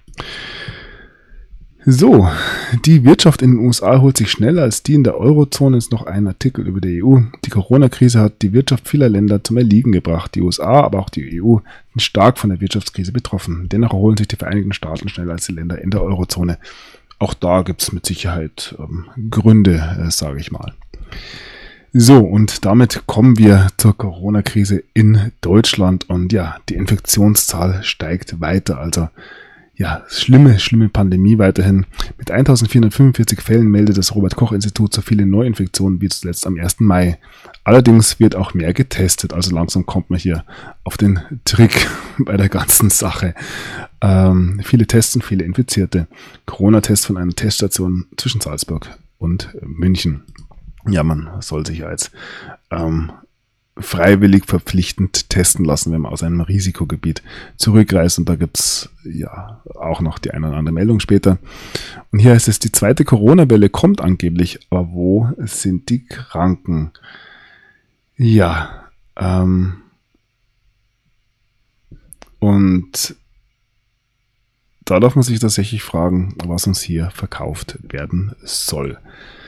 So, die Wirtschaft in den USA holt sich schneller als die in der Eurozone, ist noch ein Artikel über die EU. Die Corona-Krise hat die Wirtschaft vieler Länder zum Erliegen gebracht. Die USA, aber auch die EU sind stark von der Wirtschaftskrise betroffen. Dennoch erholen sich die Vereinigten Staaten schneller als die Länder in der Eurozone. Auch da gibt es mit Sicherheit Gründe, sage ich mal. So, und damit kommen wir zur Corona-Krise in Deutschland. Und ja, die Infektionszahl steigt weiter. Also ja, schlimme Pandemie weiterhin. Mit 1445 Fällen meldet das Robert-Koch-Institut so viele Neuinfektionen wie zuletzt am 1. Mai. Allerdings wird auch mehr getestet. Also langsam kommt man hier auf den Trick bei der ganzen Sache. Viele Tests und viele Infizierte. Corona-Test von einer Teststation zwischen Salzburg und München. Ja, man soll sich ja jetzt freiwillig verpflichtend testen lassen, wenn man aus einem Risikogebiet zurückreist. Und da gibt's ja auch noch die eine oder andere Meldung später. Und hier heißt es, die zweite Corona-Welle kommt angeblich, aber wo sind die Kranken? Ja, und da darf man sich tatsächlich fragen, was uns hier verkauft werden soll.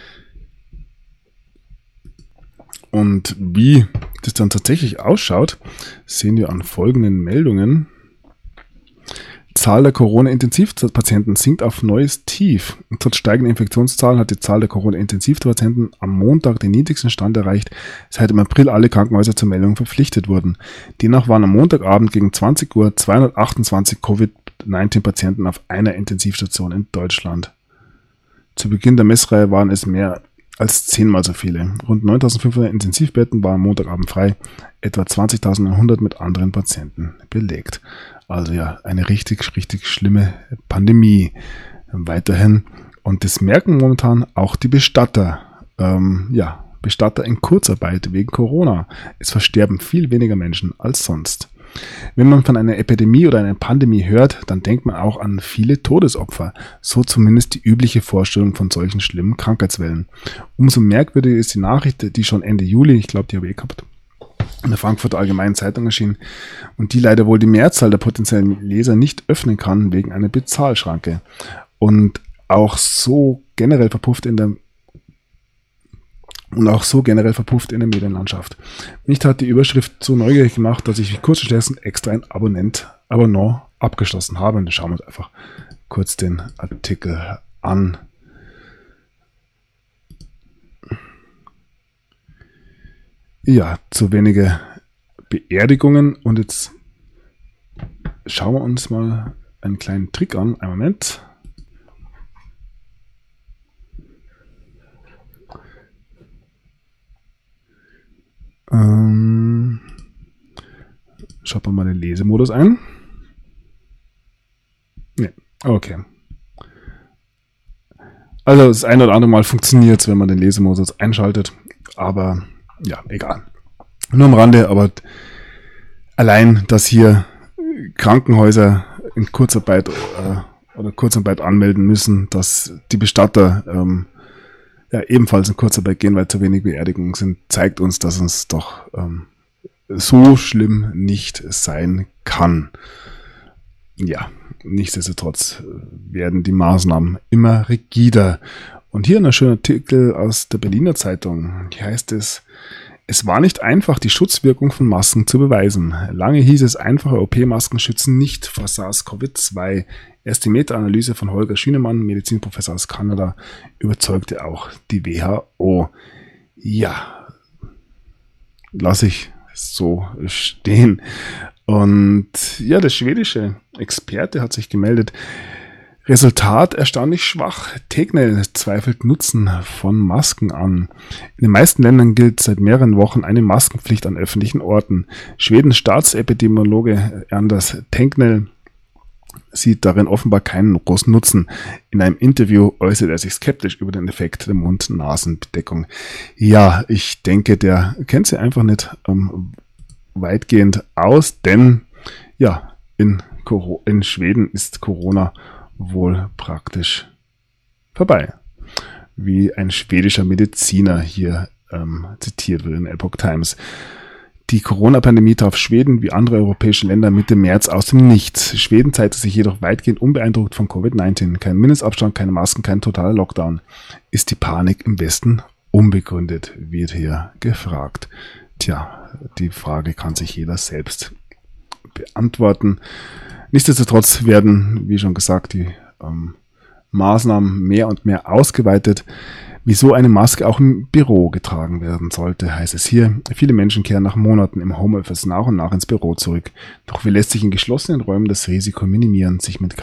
Und wie das dann tatsächlich ausschaut, sehen wir an folgenden Meldungen. Zahl der Corona-Intensivpatienten sinkt auf neues Tief. Trotz steigender Infektionszahlen hat die Zahl der Corona-Intensivpatienten am Montag den niedrigsten Stand erreicht, seit im April alle Krankenhäuser zur Meldung verpflichtet wurden. Demnach waren am Montagabend gegen 20 Uhr 228 Covid-19-Patienten auf einer Intensivstation in Deutschland. Zu Beginn der Messreihe waren es mehr als 10-mal so viele. Rund 9.500 Intensivbetten waren am Montagabend frei, etwa 20.100 mit anderen Patienten belegt. Also ja, eine richtig, richtig schlimme Pandemie weiterhin. Und das merken momentan auch die Bestatter. Bestatter in Kurzarbeit wegen Corona. Es versterben viel weniger Menschen als sonst. Wenn man von einer Epidemie oder einer Pandemie hört, dann denkt man auch an viele Todesopfer. So zumindest die übliche Vorstellung von solchen schlimmen Krankheitswellen. Umso merkwürdiger ist die Nachricht, die schon Ende Juli, ich glaube, die habe ich gehabt, in der Frankfurter Allgemeinen Zeitung erschien und die leider wohl die Mehrzahl der potenziellen Leser nicht öffnen kann wegen einer Bezahlschranke. Und auch so generell verpufft in der Medienlandschaft. Mich hat die Überschrift so neugierig gemacht, dass ich kurz stattdessen extra ein Abonnement abgeschlossen habe. Und dann schauen wir uns einfach kurz den Artikel an. Ja, zu wenige Beerdigungen. Und jetzt schauen wir uns mal einen kleinen Trick an. Einen Moment. Schaut mal den Lesemodus ein. Ne, okay. Also das ein oder andere Mal funktioniert es, wenn man den Lesemodus einschaltet. Aber ja, egal. Nur am Rande, aber allein, dass hier Krankenhäuser in Kurzarbeit oder Kurzarbeit anmelden müssen, dass die Bestatter ebenfalls in Kurzarbeit gehen, weil zu wenig Beerdigungen sind, zeigt uns, dass uns doch so schlimm nicht sein kann. Ja, nichtsdestotrotz werden die Maßnahmen immer rigider. Und hier ein schöner Artikel aus der Berliner Zeitung. Hier heißt es: Es war nicht einfach, die Schutzwirkung von Masken zu beweisen. Lange hieß es, einfache OP-Masken schützen nicht vor SARS-CoV-2. Erst die Meta-Analyse von Holger Schünemann, Medizinprofessor aus Kanada, überzeugte auch die WHO. Ja, lasse ich so stehen. Und ja, der schwedische Experte hat sich gemeldet. Resultat erstaunlich schwach. Tegnell zweifelt Nutzen von Masken an. In den meisten Ländern gilt seit mehreren Wochen eine Maskenpflicht an öffentlichen Orten. Schwedens Staatsepidemiologe Anders Tegnell sieht darin offenbar keinen großen Nutzen. In einem Interview äußert er sich skeptisch über den Effekt der Mund-Nasen-Bedeckung. Ja, ich denke, der kennt sie einfach nicht weitgehend aus, denn ja, in Schweden ist Corona wohl praktisch vorbei. Wie ein schwedischer Mediziner hier zitiert wird in Epoch Times. Die Corona-Pandemie traf Schweden wie andere europäische Länder Mitte März aus dem Nichts. Schweden zeigte sich jedoch weitgehend unbeeindruckt von Covid-19. Kein Mindestabstand, keine Masken, kein totaler Lockdown. Ist die Panik im Westen unbegründet, wird hier gefragt. Tja, die Frage kann sich jeder selbst beantworten. Nichtsdestotrotz werden, wie schon gesagt, die Maßnahmen mehr und mehr ausgeweitet. Wieso eine Maske auch im Büro getragen werden sollte, heißt es hier. Viele Menschen kehren nach Monaten im Homeoffice nach und nach ins Büro zurück. Doch wie lässt sich in geschlossenen Räumen das Risiko minimieren, sich mit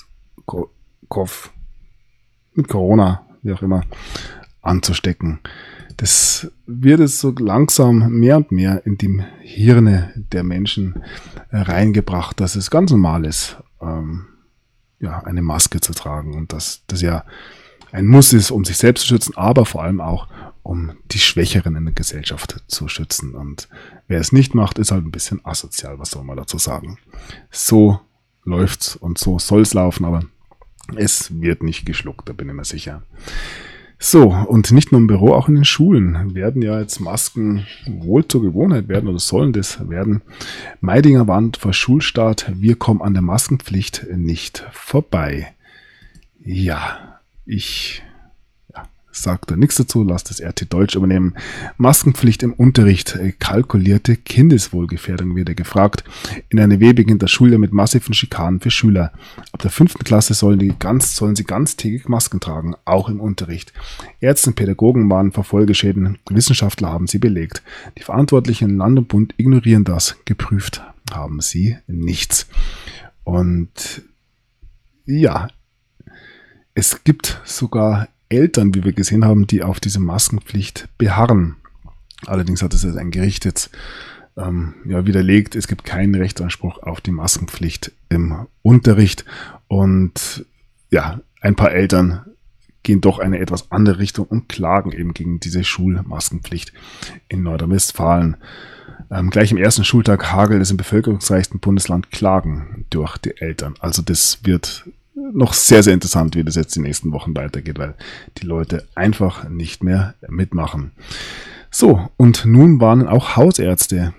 mit Corona, wie auch immer, anzustecken? Das wird es so langsam mehr und mehr in die Hirne der Menschen reingebracht, dass es ganz normal ist, eine Maske zu tragen und dass das ja ein Muss ist, um sich selbst zu schützen, aber vor allem auch, um die Schwächeren in der Gesellschaft zu schützen. Und wer es nicht macht, ist halt ein bisschen asozial, was soll man dazu sagen. So läuft's und so soll es laufen, aber es wird nicht geschluckt, da bin ich mir sicher. So, und nicht nur im Büro, auch in den Schulen werden ja jetzt Masken wohl zur Gewohnheit werden oder sollen das werden. Meidinger warnt vor Schulstart, wir kommen an der Maskenpflicht nicht vorbei. Ja, ich sage da nichts dazu, lasst das RT Deutsch übernehmen. Maskenpflicht im Unterricht, kalkulierte Kindeswohlgefährdung wird gefragt. In NRW beginnt das Schuljahr mit massiven Schikanen für Schüler. Ab der 5. Klasse sollen sie ganztägig Masken tragen, auch im Unterricht. Ärzte und Pädagogen warnen vor Folgeschäden, Wissenschaftler haben sie belegt. Die Verantwortlichen in Land und Bund ignorieren das, geprüft haben sie nichts. Und ja, es gibt sogar Eltern, wie wir gesehen haben, die auf diese Maskenpflicht beharren. Allerdings hat es ein Gericht jetzt widerlegt, es gibt keinen Rechtsanspruch auf die Maskenpflicht im Unterricht. Und ja, ein paar Eltern gehen doch eine etwas andere Richtung und klagen eben gegen diese Schulmaskenpflicht in Nordrhein-Westfalen. Gleich am ersten Schultag hagelt es im bevölkerungsreichsten Bundesland Klagen durch die Eltern. Also das wird noch sehr, sehr interessant, wie das jetzt die nächsten Wochen weitergeht, weil die Leute einfach nicht mehr mitmachen. So, und nun warnen auch Hausärzte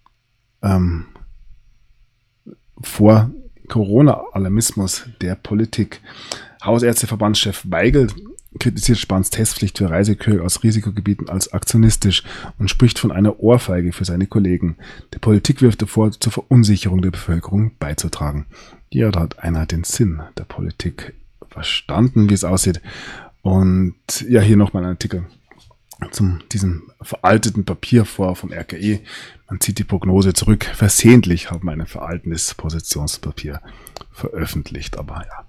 vor Corona-Alarmismus der Politik. Hausärzteverbandschef Weigel kritisiert Spahns Testpflicht für Reiseköche aus Risikogebieten als aktionistisch und spricht von einer Ohrfeige für seine Kollegen. Der Politik wirft er vor, zur Verunsicherung der Bevölkerung beizutragen. Ja, da hat einer den Sinn der Politik verstanden, wie es aussieht. Und ja, hier nochmal ein Artikel zu diesem veralteten Papier vor vom RKI. Man zieht die Prognose zurück. Versehentlich haben wir ein veraltetes Positionspapier veröffentlicht, aber ja.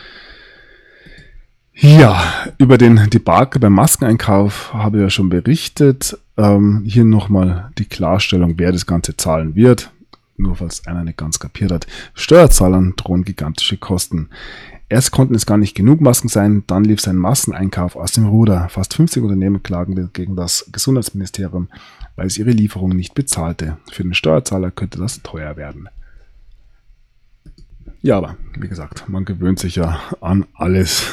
Ja, über den Debakel beim Maskeneinkauf habe ich ja schon berichtet. Hier nochmal die Klarstellung, wer das Ganze zahlen wird. Nur falls einer nicht ganz kapiert hat. Steuerzahlern drohen gigantische Kosten. Erst konnten es gar nicht genug Masken sein, dann lief sein Masseneinkauf aus dem Ruder. Fast 50 Unternehmen klagen gegen das Gesundheitsministerium, weil es ihre Lieferungen nicht bezahlte. Für den Steuerzahler könnte das teuer werden. Ja, aber wie gesagt, man gewöhnt sich ja an alles.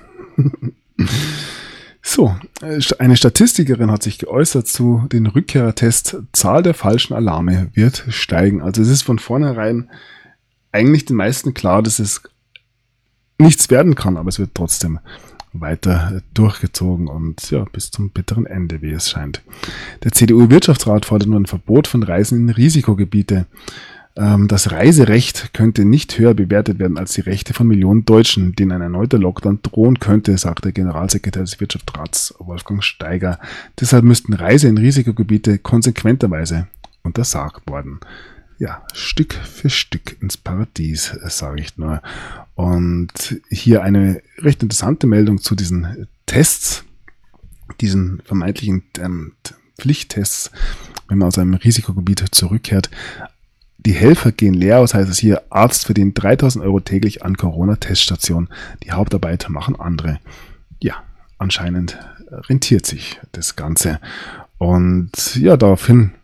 So, eine Statistikerin hat sich geäußert zu den Rückkehrertests. Zahl der falschen Alarme wird steigen. Also es ist von vornherein eigentlich den meisten klar, dass es nichts werden kann, aber es wird trotzdem weiter durchgezogen und ja, bis zum bitteren Ende, wie es scheint. Der CDU-Wirtschaftsrat fordert nun ein Verbot von Reisen in Risikogebiete. Das Reiserecht könnte nicht höher bewertet werden als die Rechte von Millionen Deutschen, denen ein erneuter Lockdown drohen könnte, sagt der Generalsekretär des Wirtschaftsrats Wolfgang Steiger. Deshalb müssten Reise in Risikogebiete konsequenterweise untersagt worden. Ja, Stück für Stück ins Paradies, sage ich nur. Und hier eine recht interessante Meldung zu diesen Tests, diesen vermeintlichen Pflichttests, wenn man aus einem Risikogebiet zurückkehrt. Die Helfer gehen leer aus, heißt es hier, Arzt verdient 3.000 € täglich an Corona-Teststation. Die Hauptarbeit machen andere. Ja, anscheinend rentiert sich das Ganze. Und ja, daraufhin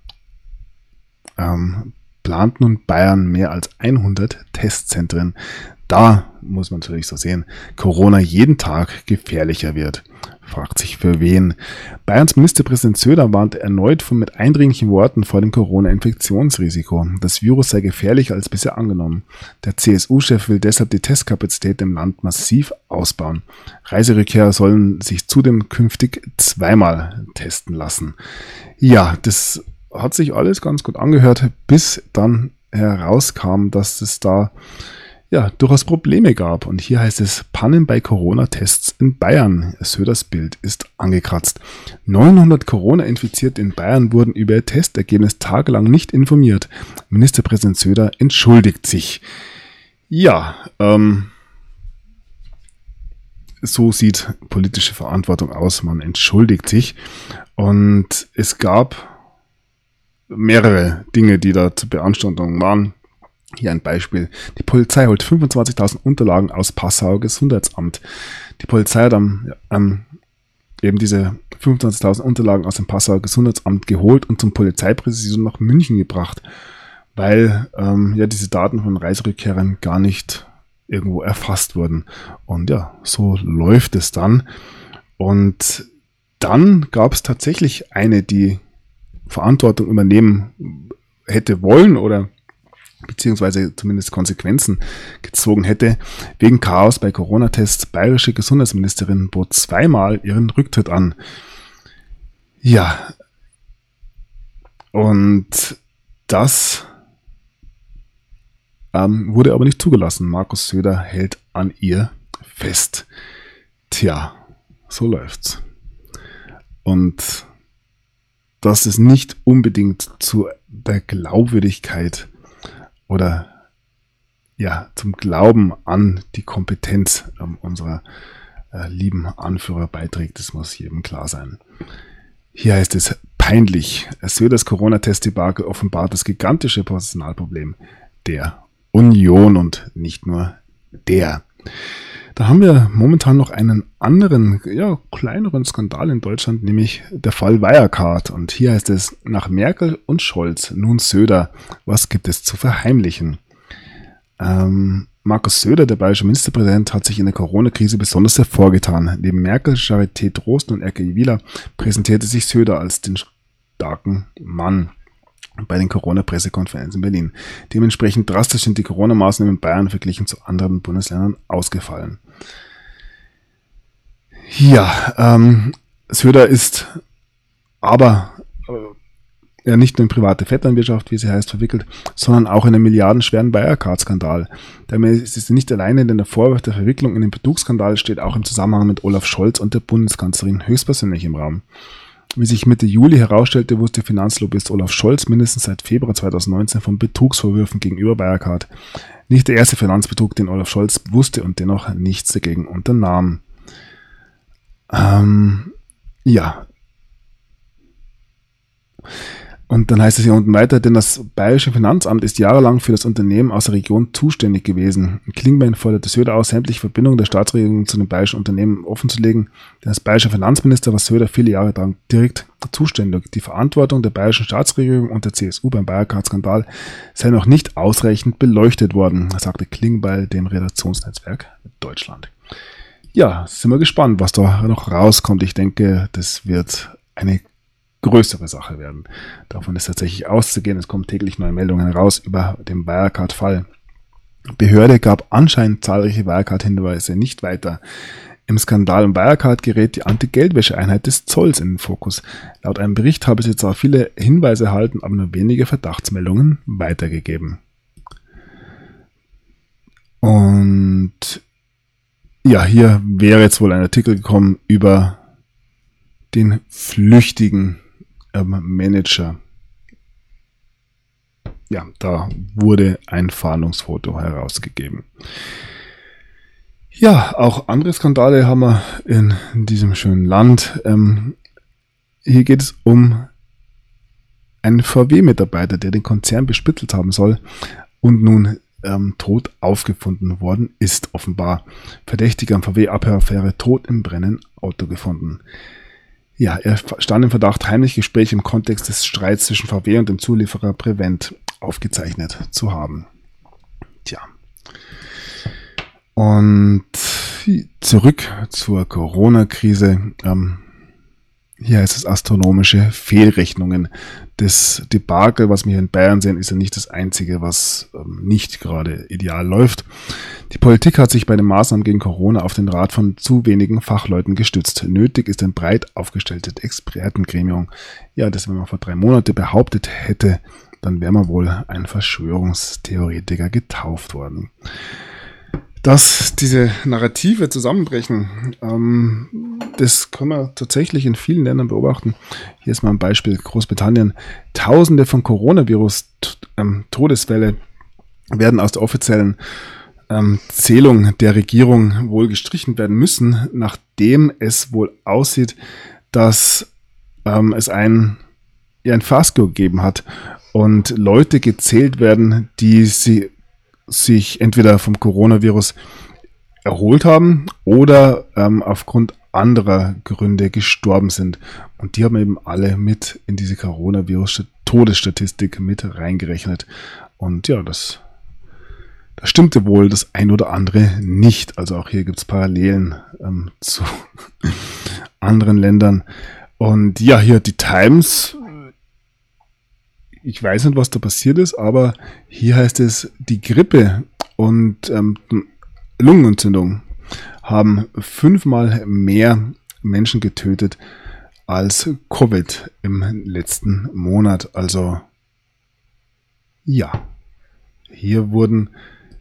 plant nun Bayern mehr als 100 Testzentren. Da muss man natürlich so sehen, Corona jeden Tag gefährlicher wird. Fragt sich für wen. Bayerns Ministerpräsident Söder warnt erneut mit eindringlichen Worten vor dem Corona-Infektionsrisiko. Das Virus sei gefährlicher als bisher angenommen. Der CSU-Chef will deshalb die Testkapazität im Land massiv ausbauen. Reiserückkehrer sollen sich zudem künftig zweimal testen lassen. Ja, das hat sich alles ganz gut angehört, bis dann herauskam, dass es da durchaus Probleme gab. Und hier heißt es, Pannen bei Corona-Tests in Bayern. Söders Bild ist angekratzt. 900 Corona-Infizierte in Bayern wurden über ihr Testergebnis tagelang nicht informiert. Ministerpräsident Söder entschuldigt sich. Ja, so sieht politische Verantwortung aus. Man entschuldigt sich. Und es gab mehrere Dinge, die da zur Beanstandung waren. Hier ein Beispiel. Die Polizei holt 25.000 Unterlagen aus Passauer Gesundheitsamt. Die Polizei hat eben diese 25.000 Unterlagen aus dem Passauer Gesundheitsamt geholt und zum Polizeipräsidium nach München gebracht, weil diese Daten von Reiserückkehrern gar nicht irgendwo erfasst wurden. Und ja, so läuft es dann. Und dann gab es tatsächlich eine, die Verantwortung übernehmen hätte wollen oder beziehungsweise zumindest Konsequenzen gezogen hätte. Wegen Chaos bei Corona-Tests, bayerische Gesundheitsministerin bot zweimal ihren Rücktritt an. Ja, und das wurde aber nicht zugelassen. Markus Söder hält an ihr fest. Tja, so läuft's. Und dass es nicht unbedingt zu der Glaubwürdigkeit oder zum Glauben an die Kompetenz unserer lieben Anführer beiträgt. Das muss jedem klar sein. Hier heißt es peinlich. Söders Corona-Test-Debakel offenbart das gigantische Personalproblem der Union und nicht nur der. Da haben wir momentan noch einen anderen, kleineren Skandal in Deutschland, nämlich der Fall Wirecard. Und hier heißt es, nach Merkel und Scholz, nun Söder, was gibt es zu verheimlichen? Markus Söder, der bayerische Ministerpräsident, hat sich in der Corona-Krise besonders hervorgetan. Neben Merkel, Charité Drosten und RKI Wieler präsentierte sich Söder als den starken Mann bei den Corona-Pressekonferenzen in Berlin. Dementsprechend drastisch sind die Corona-Maßnahmen in Bayern verglichen zu anderen Bundesländern ausgefallen. Ja, Söder ist aber nicht nur in private Vetternwirtschaft, wie sie heißt, verwickelt, sondern auch in einen milliardenschweren Wirecard-Skandal. Damit ist es nicht alleine, denn der Vorwurf der Verwicklung in den Betrugsskandal steht auch im Zusammenhang mit Olaf Scholz und der Bundeskanzlerin höchstpersönlich im Raum. Wie sich Mitte Juli herausstellte, wusste Finanzlobbyist Olaf Scholz mindestens seit Februar 2019 von Betrugsvorwürfen gegenüber Wirecard. Nicht der erste Finanzbetrug, den Olaf Scholz wusste und dennoch nichts dagegen unternahm. Und dann heißt es hier unten weiter, denn das Bayerische Finanzamt ist jahrelang für das Unternehmen aus der Region zuständig gewesen. Klingbeil forderte Söder aus, sämtliche Verbindungen der Staatsregierung zu den bayerischen Unternehmen offenzulegen. Denn als bayerischer Finanzminister war Söder viele Jahre lang direkt zuständig. Die Verantwortung der bayerischen Staatsregierung und der CSU beim Wirecard-Skandal sei noch nicht ausreichend beleuchtet worden, sagte Klingbeil dem Redaktionsnetzwerk Deutschland. Ja, sind wir gespannt, was da noch rauskommt. Ich denke, das wird eine größere Sache werden. Davon ist tatsächlich auszugehen. Es kommen täglich neue Meldungen raus über den Wirecard-Fall. Behörde gab anscheinend zahlreiche Wirecard-Hinweise nicht weiter. Im Skandal um Wirecard gerät die Anti-Geldwäsche-Einheit des Zolls in den Fokus. Laut einem Bericht habe sie zwar viele Hinweise erhalten, aber nur wenige Verdachtsmeldungen weitergegeben. Und ja, hier wäre jetzt wohl ein Artikel gekommen über den flüchtigen Manager. Ja, da wurde ein Fahndungsfoto herausgegeben. Ja, auch andere Skandale haben wir in diesem schönen Land. Hier geht es um einen VW-Mitarbeiter, der den Konzern bespitzelt haben soll und nun tot aufgefunden worden ist, offenbar. Verdächtiger am VW-Abhöraffäre tot im brennenden Auto gefunden. Ja, er stand im Verdacht, heimliche Gespräche im Kontext des Streits zwischen VW und dem Zulieferer Prevent aufgezeichnet zu haben. Tja. Und zurück zur Corona-Krise. Hier heißt es astronomische Fehlrechnungen. Das Debakel, was wir hier in Bayern sehen, ist ja nicht das einzige, was nicht gerade ideal läuft. Die Politik hat sich bei den Maßnahmen gegen Corona auf den Rat von zu wenigen Fachleuten gestützt. Nötig ist ein breit aufgestelltes Expertengremium. Ja, das, wenn man vor 3 Monaten behauptet hätte, dann wäre man wohl ein Verschwörungstheoretiker getauft worden. Dass diese Narrative zusammenbrechen, das können wir tatsächlich in vielen Ländern beobachten. Hier ist mal ein Beispiel, Großbritannien. Tausende von Coronavirus-Todesfälle werden aus der offiziellen Zählung der Regierung wohl gestrichen werden müssen, nachdem es wohl aussieht, dass es ein Fiasko gegeben hat und Leute gezählt werden, die sich entweder vom Coronavirus erholt haben oder aufgrund anderer Gründe gestorben sind. Und die haben eben alle mit in diese Coronavirus-Todesstatistik mit reingerechnet. Und ja, das stimmte wohl das ein oder andere nicht. Also auch hier gibt es Parallelen zu anderen Ländern. Und ja, hier die Times. Ich weiß nicht, was da passiert ist, aber hier heißt es, die Grippe und Lungenentzündung haben 5-mal mehr Menschen getötet als Covid im letzten Monat. Also ja, hier wurde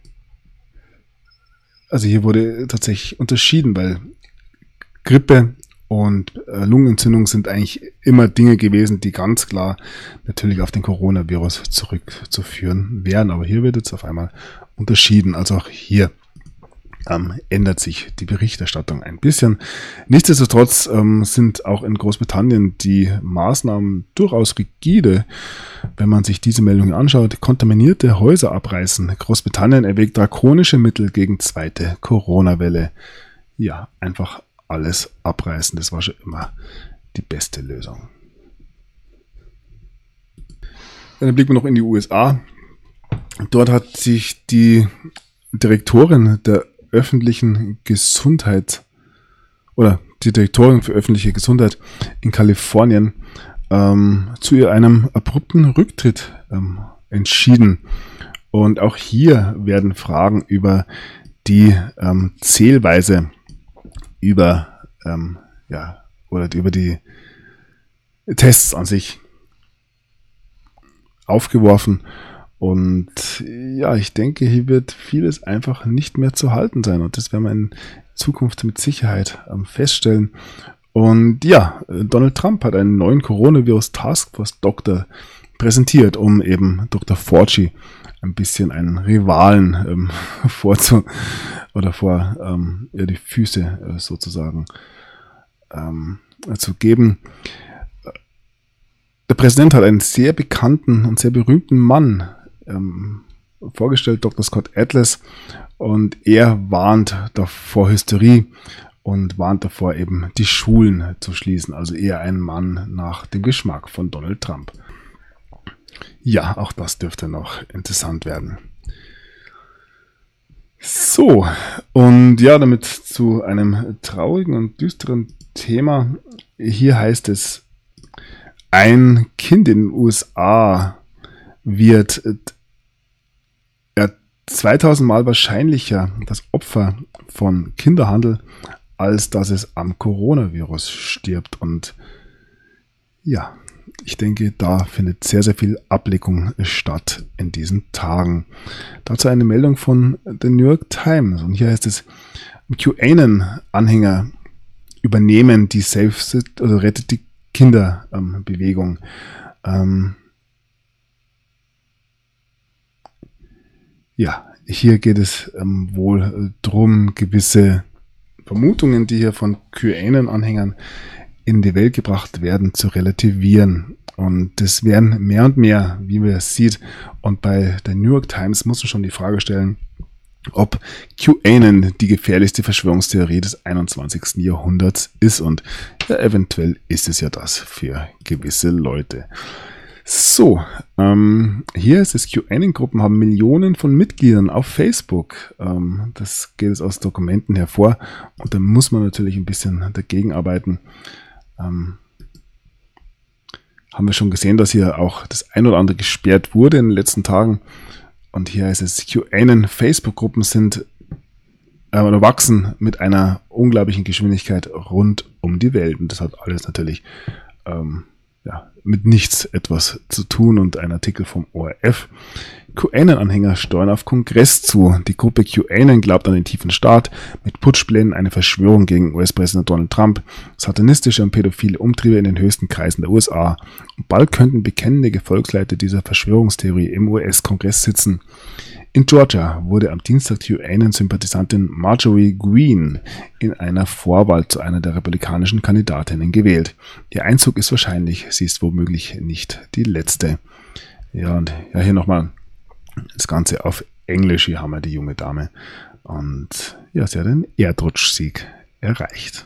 tatsächlich unterschieden, weil Grippe und Lungenentzündung sind eigentlich immer Dinge gewesen, die ganz klar natürlich auf den Coronavirus zurückzuführen wären. Aber hier wird jetzt auf einmal unterschieden. Also auch hier ändert sich die Berichterstattung ein bisschen. Nichtsdestotrotz sind auch in Großbritannien die Maßnahmen durchaus rigide, wenn man sich diese Meldungen anschaut. Kontaminierte Häuser abreißen. Großbritannien erwägt drakonische Mittel gegen zweite Corona-Welle. Ja, einfach alles abreißen. Das war schon immer die beste Lösung. Dann blicken wir noch in die USA. Dort hat sich die Direktorin der öffentlichen Gesundheit oder die Direktorin für öffentliche Gesundheit in Kalifornien zu einem abrupten Rücktritt entschieden. Und auch hier werden Fragen über die Zählweise über die Tests an sich aufgeworfen. Und ja, ich denke, hier wird vieles einfach nicht mehr zu halten sein. Und das werden wir in Zukunft mit Sicherheit feststellen. Und ja, Donald Trump hat einen neuen Coronavirus-Taskforce-Doktor präsentiert, um eben Dr. Fauci ein bisschen einen Rivalen vor die Füße sozusagen zu geben. Der Präsident hat einen sehr bekannten und sehr berühmten Mann vorgestellt, Dr. Scott Atlas, und er warnt davor Hysterie und warnt davor eben die Schulen zu schließen, also eher ein Mann nach dem Geschmack von Donald Trump. Ja, auch das dürfte noch interessant werden. So, und ja, damit zu einem traurigen und düsteren Thema. Hier heißt es, ein Kind in den USA wird 2000 Mal wahrscheinlicher das Opfer von Kinderhandel, als dass es am Coronavirus stirbt. Und ja, ich denke, da findet sehr, sehr viel Ableckung statt in diesen Tagen. Dazu eine Meldung von der New York Times. Und hier heißt es, QAnon-Anhänger übernehmen die Rettet die Kinder-Bewegung. Ja, hier geht es wohl drum, gewisse Vermutungen, die hier von QAnon-Anhängern in die Welt gebracht werden, zu relativieren. Und das werden mehr und mehr, wie man es sieht. Und bei der New York Times muss man schon die Frage stellen, ob QAnon die gefährlichste Verschwörungstheorie des 21. Jahrhunderts ist. Und ja, eventuell ist es ja das für gewisse Leute. So, hier ist es, QAnon-Gruppen haben Millionen von Mitgliedern auf Facebook. Das geht jetzt aus Dokumenten hervor und da muss man natürlich ein bisschen dagegen arbeiten. Haben wir schon gesehen, dass hier auch das ein oder andere gesperrt wurde in den letzten Tagen. Und hier heißt es, QAnon-Facebook-Gruppen sind oder wachsen mit einer unglaublichen Geschwindigkeit rund um die Welt. Und das hat alles natürlich mit nichts etwas zu tun. Und ein Artikel vom ORF. QAnon-Anhänger steuern auf Kongress zu. Die Gruppe QAnon glaubt an den tiefen Staat, mit Putschplänen eine Verschwörung gegen US-Präsident Donald Trump, satanistische und pädophile Umtriebe in den höchsten Kreisen der USA. Und bald könnten bekennende Gefolgsleiter dieser Verschwörungstheorie im US-Kongress sitzen. In Georgia wurde am Dienstag QAnon-Sympathisantin Marjorie Greene in einer Vorwahl zu einer der republikanischen Kandidatinnen gewählt. Ihr Einzug ist wahrscheinlich, sie ist womöglich nicht die letzte. Ja, und ja, hier nochmal das Ganze auf Englisch. Hier haben wir die junge Dame. Und ja, sie hat den Erdrutschsieg erreicht.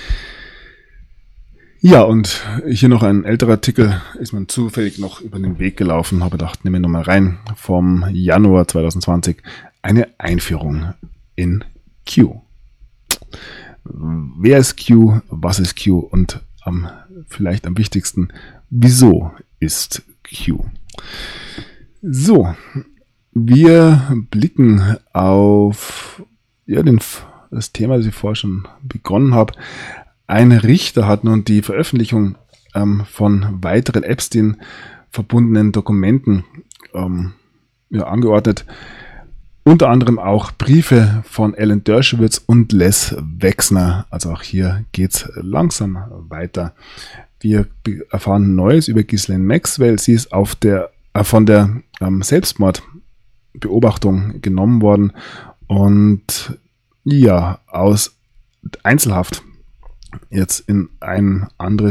Ja, und hier noch ein älterer Artikel, ist mir zufällig noch über den Weg gelaufen, habe gedacht, nehme ich nochmal rein, vom Januar 2020, eine Einführung in Q. Wer ist Q, was ist Q und vielleicht am wichtigsten, wieso ist Q? So, wir blicken auf das Thema, das ich vorher schon begonnen habe. Ein Richter hat nun die Veröffentlichung von weiteren Epstein verbundenen Dokumenten angeordnet. Unter anderem auch Briefe von Alan Dershowitz und Les Wexner. Also auch hier geht's langsam weiter. Wir erfahren Neues über Ghislaine Maxwell. Sie ist von der Selbstmordbeobachtung genommen worden und ja, aus Einzelhaft jetzt in ein anderen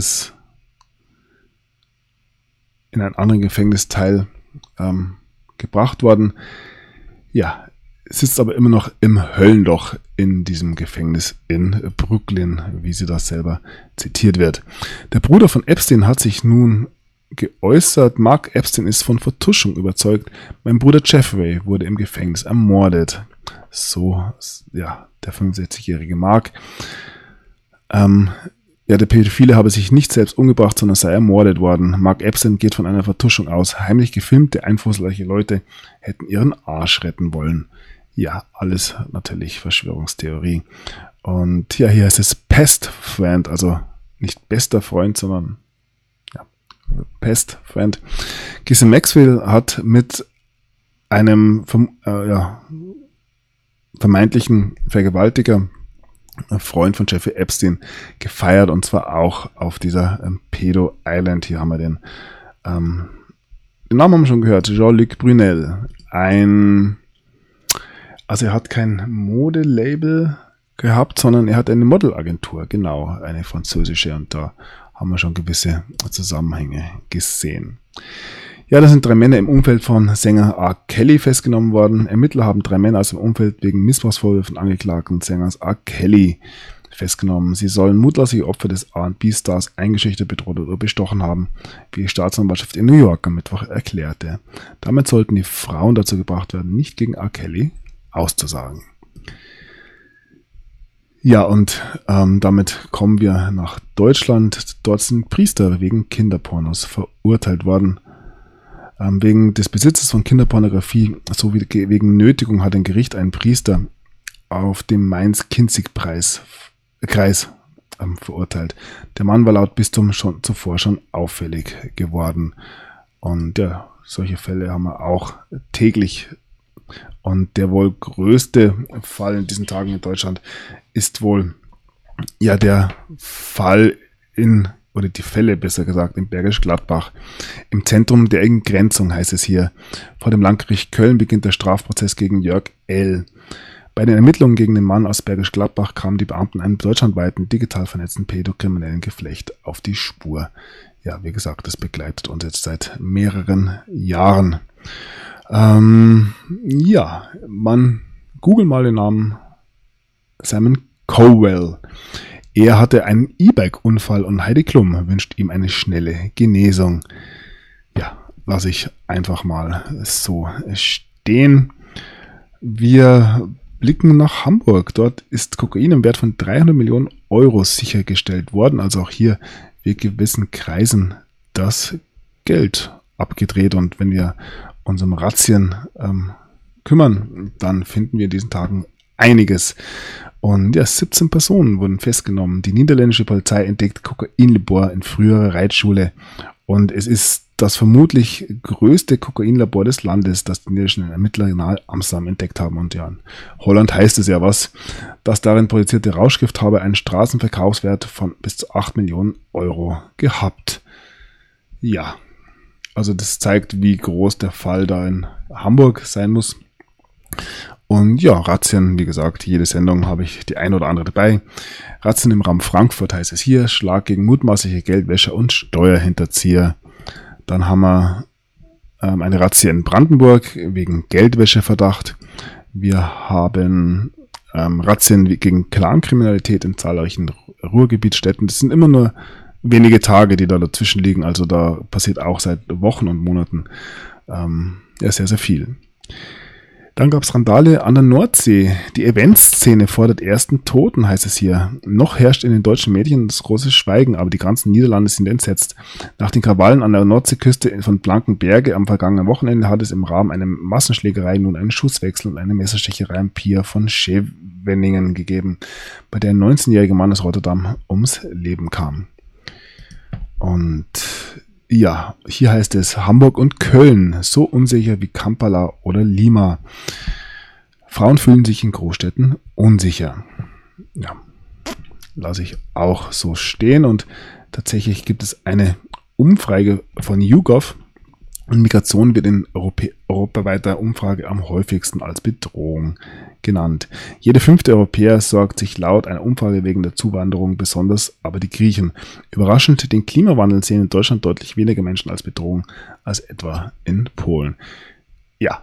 Gefängnisteil gebracht worden. Ja, sitzt aber immer noch im Höllenloch in diesem Gefängnis in Brooklyn, wie sie das selber zitiert wird. Der Bruder von Epstein hat sich nun geäußert, Mark Epstein ist von Vertuschung überzeugt. Mein Bruder Jeffrey wurde im Gefängnis ermordet. So, ja, der 65-jährige Mark. Ja, der Pädophile habe sich nicht selbst umgebracht, sondern sei ermordet worden. Mark Epstein geht von einer Vertuschung aus. Heimlich gefilmte, einflussreiche Leute hätten ihren Arsch retten wollen. Ja, alles natürlich Verschwörungstheorie. Und ja, hier heißt es Pest Friend, also nicht bester Freund, sondern ja, Pest Friend. Ghislaine Maxwell hat mit einem vermeintlichen Vergewaltiger, Freund von Jeffrey Epstein, gefeiert, und zwar auch auf dieser Pedo Island. Hier haben wir den Namen haben wir schon gehört, Jean-Luc Brunel. Also er hat kein Modelabel gehabt, sondern er hat eine Modelagentur, genau, eine französische, und da haben wir schon gewisse Zusammenhänge gesehen. Ja, da sind 3 Männer im Umfeld von Sänger R. Kelly festgenommen worden. Ermittler haben 3 Männer aus dem Umfeld wegen Missbrauchsvorwürfen angeklagten Sängers R. Kelly festgenommen. Sie sollen mutmaßliche Opfer des R&B-Stars eingeschüchtert, bedroht oder bestochen haben, wie die Staatsanwaltschaft in New York am Mittwoch erklärte. Damit sollten die Frauen dazu gebracht werden, nicht gegen R. Kelly auszusagen. Ja, und damit kommen wir nach Deutschland. Dort sind Priester wegen Kinderpornos verurteilt worden. Wegen des Besitzes von Kinderpornografie sowie wegen Nötigung hat ein Gericht einen Priester auf dem Mainz-Kinzig-Kreis verurteilt. Der Mann war laut Bistum zuvor schon auffällig geworden. Und ja, solche Fälle haben wir auch täglich. Und der wohl größte Fall in diesen Tagen in Deutschland ist wohl ja der Fall oder die Fälle besser gesagt, in Bergisch Gladbach. Im Zentrum der Entgrenzung heißt es hier. Vor dem Landgericht Köln beginnt der Strafprozess gegen Jörg L. Bei den Ermittlungen gegen den Mann aus Bergisch Gladbach kamen die Beamten einem deutschlandweiten digital vernetzten pädokriminellen Geflecht auf die Spur. Ja, wie gesagt, das begleitet uns jetzt seit mehreren Jahren. Google mal den Namen Simon Cowell. Er hatte einen E-Bike-Unfall und Heidi Klum wünscht ihm eine schnelle Genesung. Ja, lasse ich einfach mal so stehen. Wir blicken nach Hamburg. Dort ist Kokain im Wert von 300 Millionen Euro sichergestellt worden. Also auch hier wird gewissen Kreisen das Geld abgedreht. Und wenn wir uns um Razzien kümmern, dann finden wir in diesen Tagen einiges. Und ja, 17 Personen wurden festgenommen. Die niederländische Polizei entdeckt Kokainlabor in früherer Reitschule. Und es ist das vermutlich größte Kokainlabor des Landes, das die niederländischen Ermittler nahe Amsterdam entdeckt haben. Und ja, in Holland heißt es ja was. Das darin produzierte Rauschgift habe einen Straßenverkaufswert von bis zu 8 Millionen Euro gehabt. Ja, also das zeigt, wie groß der Fall da in Hamburg sein muss. Und ja, Razzien, wie gesagt, jede Sendung habe ich die ein oder andere dabei. Razzien im Raum Frankfurt heißt es hier, Schlag gegen mutmaßliche Geldwäscher und Steuerhinterzieher. Dann haben wir eine Razzia in Brandenburg wegen Geldwäscheverdacht. Wir haben Razzien gegen Clankriminalität in zahlreichen Ruhrgebietsstädten. Das sind immer nur wenige Tage, die da dazwischen liegen. Also da passiert auch seit Wochen und Monaten sehr, sehr viel. Dann gab es Randale an der Nordsee. Die Eventszene fordert ersten Toten, heißt es hier. Noch herrscht in den deutschen Medien das große Schweigen, aber die ganzen Niederlande sind entsetzt. Nach den Krawallen an der Nordseeküste von Blankenberge am vergangenen Wochenende hat es im Rahmen einer Massenschlägerei nun einen Schusswechsel und eine Messerstecherei am Pier von Scheveningen gegeben, bei der ein 19-jähriger Mann aus Rotterdam ums Leben kam. Und ja, hier heißt es Hamburg und Köln, so unsicher wie Kampala oder Lima. Frauen fühlen sich in Großstädten unsicher. Ja, lasse ich auch so stehen. Und tatsächlich gibt es eine Umfrage von YouGov, Und Migration wird in europaweiter Umfrage am häufigsten als Bedrohung genannt. Jeder 5. Europäer sorgt sich laut einer Umfrage wegen der Zuwanderung, besonders aber die Griechen. Überraschend, den Klimawandel sehen in Deutschland deutlich weniger Menschen als Bedrohung als etwa in Polen. Ja,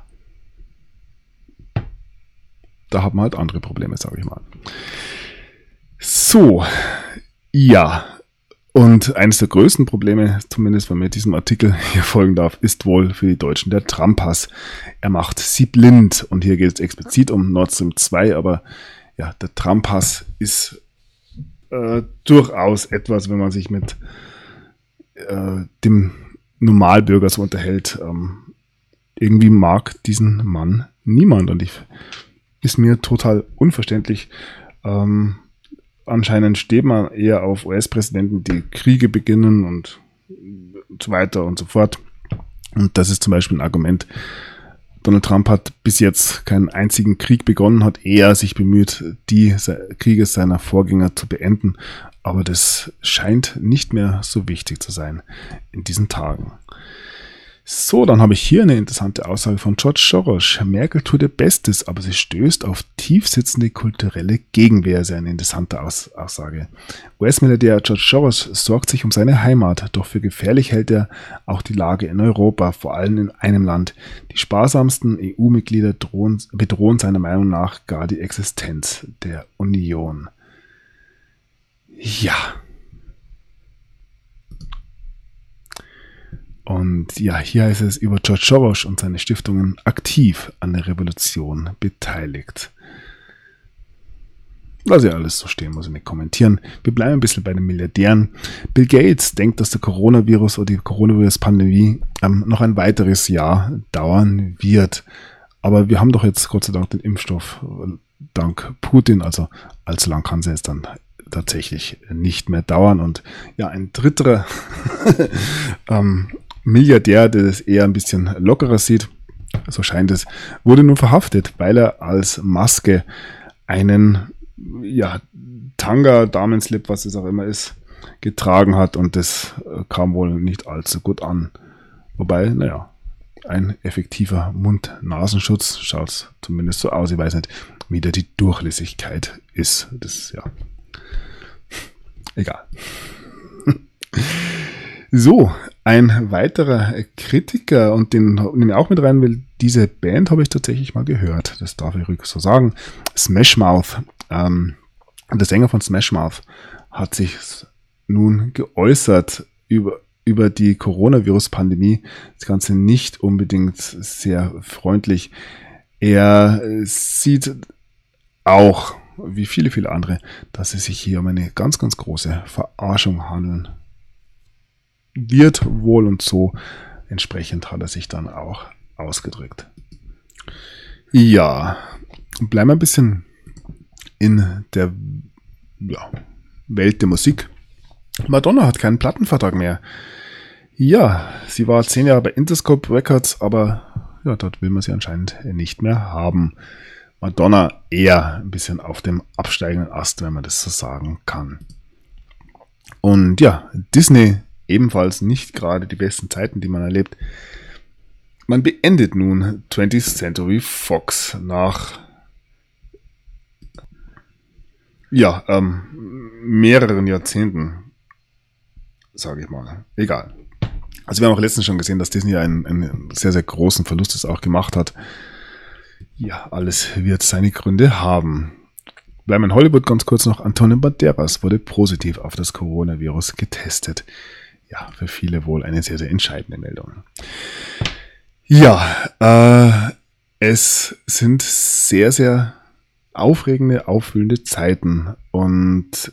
da haben wir halt andere Probleme, sage ich mal. So, ja. Und eines der größten Probleme, zumindest wenn man diesem Artikel hier folgen darf, ist wohl für die Deutschen der Trump-Pass. Er macht sie blind. Und hier geht es explizit um Nord Stream 2, aber ja, der Trump-Pass ist durchaus etwas, wenn man sich mit dem Normalbürger so unterhält. Irgendwie mag diesen Mann niemand und ist mir total unverständlich. Anscheinend steht man eher auf US-Präsidenten, die Kriege beginnen und so weiter und so fort. Und das ist zum Beispiel ein Argument. Donald Trump hat bis jetzt keinen einzigen Krieg begonnen, hat eher sich bemüht, die Kriege seiner Vorgänger zu beenden. Aber das scheint nicht mehr so wichtig zu sein in diesen Tagen. So, dann habe ich hier eine interessante Aussage von George Soros. Merkel tut ihr Bestes, aber sie stößt auf tiefsitzende kulturelle Gegenwehr. Sehr eine interessante Aussage. US-Milliardär George Soros sorgt sich um seine Heimat, doch für gefährlich hält er auch die Lage in Europa, vor allem in einem Land. Die sparsamsten EU-Mitglieder bedrohen seiner Meinung nach gar die Existenz der Union. Ja. Und ja, hier heißt es über George Soros und seine Stiftungen aktiv an der Revolution beteiligt. Lass ich alles so stehen, muss ich nicht kommentieren. Wir bleiben ein bisschen bei den Milliardären. Bill Gates denkt, dass der Coronavirus oder die Coronavirus-Pandemie noch ein weiteres Jahr dauern wird. Aber wir haben doch jetzt Gott sei Dank den Impfstoff dank Putin, also allzu lang kann sie jetzt dann tatsächlich nicht mehr dauern. Und ja, ein dritter Milliardär, der das eher ein bisschen lockerer sieht, so scheint es, wurde nun verhaftet, weil er als Maske einen Tanga, Damenslip, was es auch immer ist, getragen hat und das kam wohl nicht allzu gut an. Wobei, ein effektiver Mund-Nasenschutz schaut zumindest so aus. Ich weiß nicht, wie da die Durchlässigkeit ist. Das ist ja egal. So, ein weiterer Kritiker und den ich auch mit rein will, diese Band habe ich tatsächlich mal gehört, das darf ich ruhig so sagen, Smash Mouth. Der Sänger von Smash Mouth hat sich nun geäußert über die Coronavirus-Pandemie, das Ganze nicht unbedingt sehr freundlich. Er sieht auch, wie viele, viele andere, dass es sich hier um eine ganz, ganz große Verarschung handeln wird wohl und so. Entsprechend hat er sich dann auch ausgedrückt. Ja, bleiben wir ein bisschen in der Welt der Musik. Madonna hat keinen Plattenvertrag mehr. Ja, sie war 10 Jahre bei Interscope Records, aber ja, dort will man sie anscheinend nicht mehr haben. Madonna eher ein bisschen auf dem absteigenden Ast, wenn man das so sagen kann. Und ja, Disney ebenfalls nicht gerade die besten Zeiten, die man erlebt. Man beendet nun 20th Century Fox nach mehreren Jahrzehnten, sage ich mal. Egal. Also wir haben auch letztens schon gesehen, dass Disney einen sehr, sehr großen Verlust auch gemacht hat. Ja, alles wird seine Gründe haben. Bleiben wir in Hollywood ganz kurz noch. Antonio Banderas wurde positiv auf das Coronavirus getestet. Ja, für viele wohl eine sehr, sehr entscheidende Meldung. Ja, es sind sehr, sehr aufregende, aufwühlende Zeiten und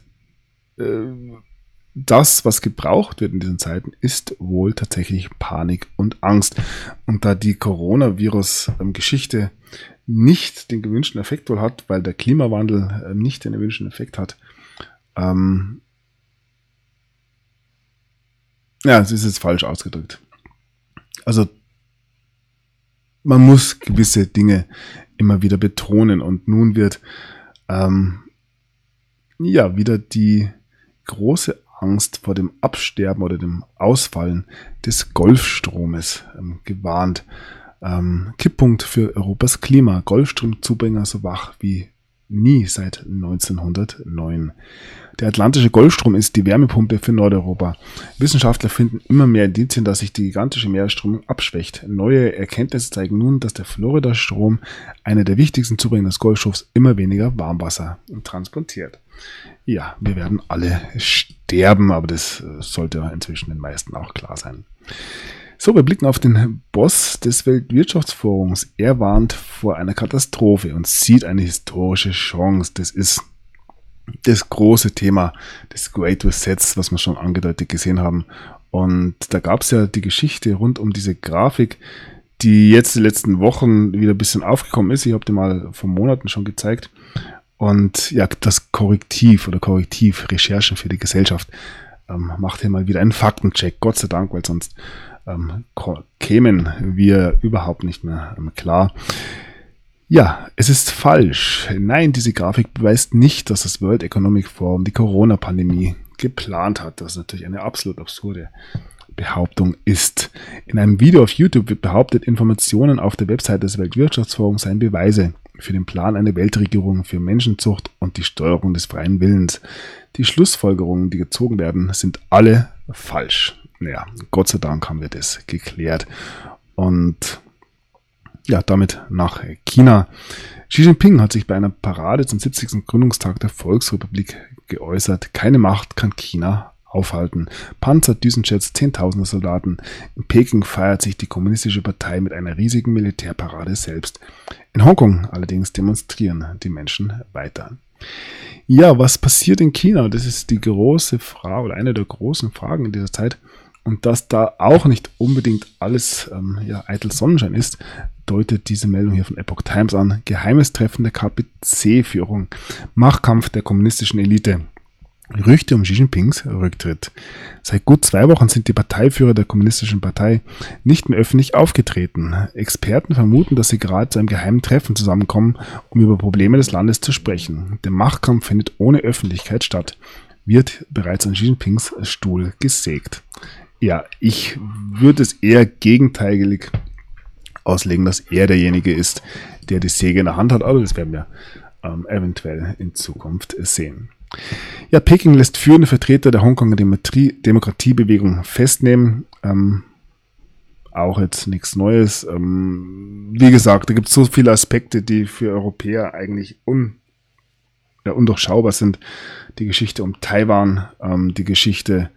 das, was gebraucht wird in diesen Zeiten, ist wohl tatsächlich Panik und Angst. Und da die Coronavirus-Geschichte nicht den gewünschten Effekt wohl hat, weil der Klimawandel nicht den gewünschten Effekt hat, es ist jetzt falsch ausgedrückt. Also man muss gewisse Dinge immer wieder betonen und nun wird wieder die große Angst vor dem Absterben oder dem Ausfallen des Golfstromes gewarnt. Kipppunkt für Europas Klima. Golfstromzubringer so wach wie nie seit 1909. Der Atlantische Golfstrom ist die Wärmepumpe für Nordeuropa. Wissenschaftler finden immer mehr Indizien, dass sich die gigantische Meeresströmung abschwächt. Neue Erkenntnisse zeigen nun, dass der Florida-Strom, einer der wichtigsten Zubringer des Golfstroms, immer weniger Warmwasser transportiert. Ja, wir werden alle sterben, aber das sollte inzwischen den meisten auch klar sein. So, wir blicken auf den Boss des Weltwirtschaftsforums. Er warnt vor einer Katastrophe und sieht eine historische Chance. Das ist das große Thema des Great Resets, was wir schon angedeutet gesehen haben. Und da gab es ja die Geschichte rund um diese Grafik, die jetzt die letzten Wochen wieder ein bisschen aufgekommen ist. Ich habe die mal vor Monaten schon gezeigt. Und ja, das Korrektiv-Recherchen für die Gesellschaft macht hier mal wieder einen Faktencheck. Gott sei Dank, weil sonst kämen wir überhaupt nicht mehr klar. Ja, es ist falsch. Nein, diese Grafik beweist nicht, dass das World Economic Forum die Corona-Pandemie geplant hat. Das ist natürlich eine absolut absurde Behauptung ist. In einem Video auf YouTube wird behauptet, Informationen auf der Website des Weltwirtschaftsforums seien Beweise für den Plan einer Weltregierung für Menschenzucht und die Steuerung des freien Willens. Die Schlussfolgerungen, die gezogen werden, sind alle falsch. Naja, Gott sei Dank haben wir das geklärt. Und ja, damit nach China. Xi Jinping hat sich bei einer Parade zum 70. Gründungstag der Volksrepublik geäußert. Keine Macht kann China aufhalten. Panzer, Düsenjets, Zehntausende Soldaten. In Peking feiert sich die Kommunistische Partei mit einer riesigen Militärparade selbst. In Hongkong allerdings demonstrieren die Menschen weiter. Ja, was passiert in China? Das ist die große Frage oder eine der großen Fragen in dieser Zeit. Und dass da auch nicht unbedingt alles eitel Sonnenschein ist, deutet diese Meldung hier von Epoch Times an. Geheimes Treffen der KPC-Führung. Machtkampf der kommunistischen Elite. Gerüchte um Xi Jinpings Rücktritt. Seit gut 2 Wochen sind die Parteiführer der Kommunistischen Partei nicht mehr öffentlich aufgetreten. Experten vermuten, dass sie gerade zu einem geheimen Treffen zusammenkommen, um über Probleme des Landes zu sprechen. Der Machtkampf findet ohne Öffentlichkeit statt. Wird bereits an Xi Jinpings Stuhl gesägt. Ja, ich würde es eher gegenteilig auslegen, dass er derjenige ist, der die Säge in der Hand hat, aber das werden wir eventuell in Zukunft sehen. Ja, Peking lässt führende Vertreter der Hongkonger Demokratiebewegung festnehmen. Auch jetzt nichts Neues. Wie gesagt, da gibt es so viele Aspekte, die für Europäer eigentlich undurchschaubar sind. Die Geschichte um Taiwan, die Geschichte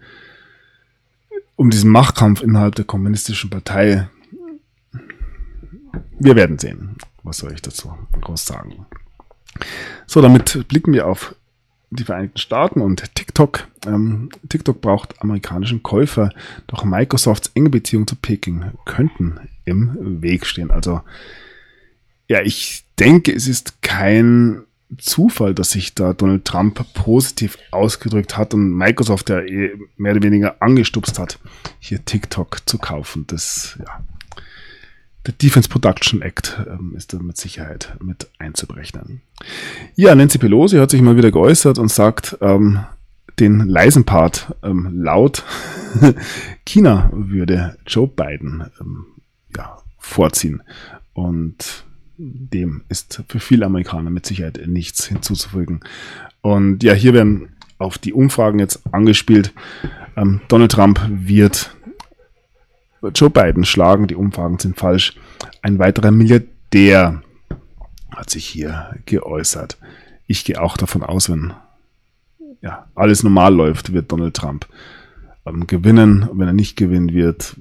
um diesen Machtkampf innerhalb der kommunistischen Partei. Wir werden sehen. Was soll ich dazu groß sagen? So, damit blicken wir auf die Vereinigten Staaten und TikTok. TikTok braucht amerikanischen Käufer, doch Microsofts enge Beziehung zu Peking könnten im Weg stehen. Also, ja, ich denke, es ist kein Zufall, dass sich da Donald Trump positiv ausgedrückt hat und Microsoft ja mehr oder weniger angestupst hat, hier TikTok zu kaufen. Das, ja, der Defense Production Act ist da mit Sicherheit mit einzuberechnen. Ja, Nancy Pelosi hat sich mal wieder geäußert und sagt den leisen Part laut, China würde Joe Biden vorziehen. Und dem ist für viele Amerikaner mit Sicherheit nichts hinzuzufügen. Und ja, hier werden auf die Umfragen jetzt angespielt. Donald Trump wird Joe Biden schlagen, die Umfragen sind falsch. Ein weiterer Milliardär hat sich hier geäußert. Ich gehe auch davon aus, wenn alles normal läuft, wird Donald Trump gewinnen. Und wenn er nicht gewinnen wird,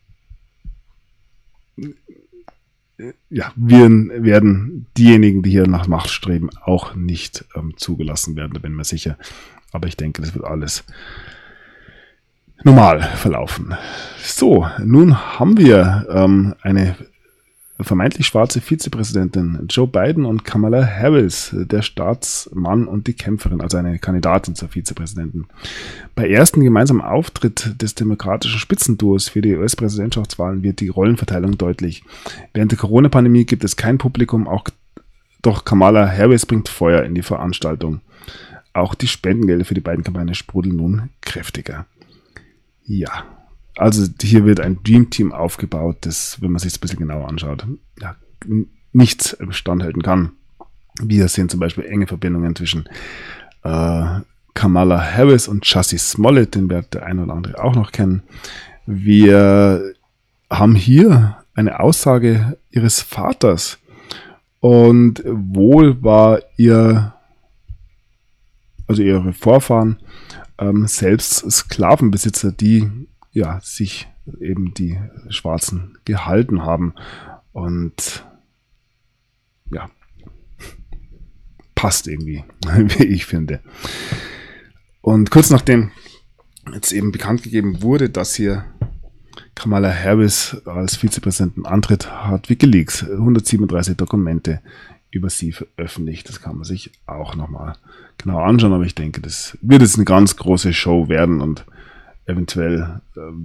werden diejenigen, die hier nach Macht streben, auch nicht zugelassen werden, da bin ich mir sicher. Aber ich denke, das wird alles normal verlaufen. So, nun haben wir eine vermeintlich schwarze Vizepräsidentin, Joe Biden und Kamala Harris, der Staatsmann und die Kämpferin, also eine Kandidatin zur Vizepräsidentin. Bei ersten gemeinsamen Auftritt des demokratischen Spitzenduos für die US-Präsidentschaftswahlen wird die Rollenverteilung deutlich. Während der Corona-Pandemie gibt es kein Publikum, doch Kamala Harris bringt Feuer in die Veranstaltung. auch die Spendengelder für die beiden Kampagnen sprudeln nun kräftiger. Ja, also hier wird ein Dream Team aufgebaut, das, wenn man sich das ein bisschen genauer anschaut, ja, nichts standhalten kann. Wir sehen zum Beispiel enge Verbindungen zwischen Kamala Harris und Jussie Smollett, den wird der eine oder andere auch noch kennen. Wir haben hier eine Aussage ihres Vaters und wohl war ihre Vorfahren selbst Sklavenbesitzer, die ja sich eben die Schwarzen gehalten haben und ja, passt irgendwie, wie ich finde. Und kurz nachdem jetzt eben bekannt gegeben wurde, dass hier Kamala Harris als Vizepräsidentin antritt, hat WikiLeaks 137 Dokumente über sie veröffentlicht. Das kann man sich auch nochmal genau anschauen, aber ich denke, das wird jetzt eine ganz große Show werden und eventuell,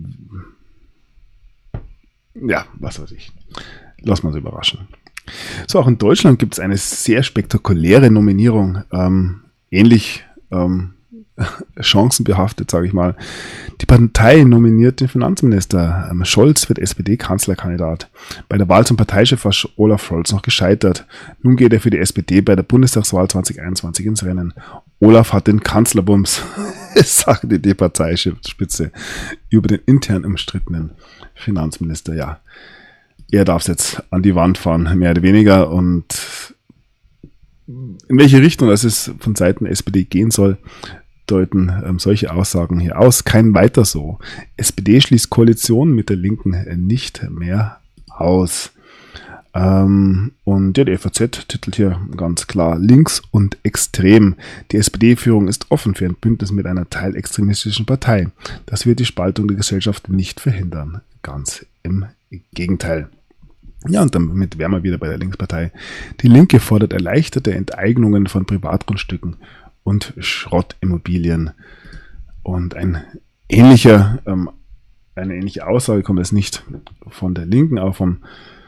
was weiß ich. Lass mal uns überraschen. So, auch in Deutschland gibt es eine sehr spektakuläre Nominierung, ähnlich chancenbehaftet, sage ich mal. Die Partei nominiert den Finanzminister. Scholz wird SPD-Kanzlerkandidat. Bei der Wahl zum Parteichef war Olaf Scholz noch gescheitert. Nun geht er für die SPD bei der Bundestagswahl 2021 ins Rennen. Olaf hat den Kanzlerbums, sagte die Parteispitze über den intern umstrittenen Finanzminister. Ja, er darf es jetzt an die Wand fahren, mehr oder weniger. Und in welche Richtung es von Seiten der SPD gehen soll, deuten solche Aussagen hier aus. Kein weiter so. SPD schließt Koalition mit der Linken nicht mehr aus. Und ja, die FAZ titelt hier ganz klar links und extrem. Die SPD-Führung ist offen für ein Bündnis mit einer teilextremistischen Partei. Das wird die Spaltung der Gesellschaft nicht verhindern. Ganz im Gegenteil. Ja, und damit wären wir wieder bei der Linkspartei. Die Linke fordert erleichterte Enteignungen von Privatgrundstücken und Schrottimmobilien. Und eine ähnliche Aussage kommt jetzt nicht von der Linken, auch vom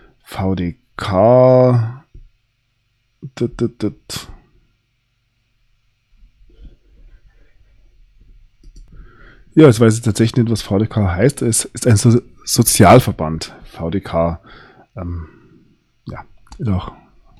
VDK. Ja, jetzt weiß ich tatsächlich nicht, was VDK heißt. Es ist ein Sozialverband, VDK. Ist auch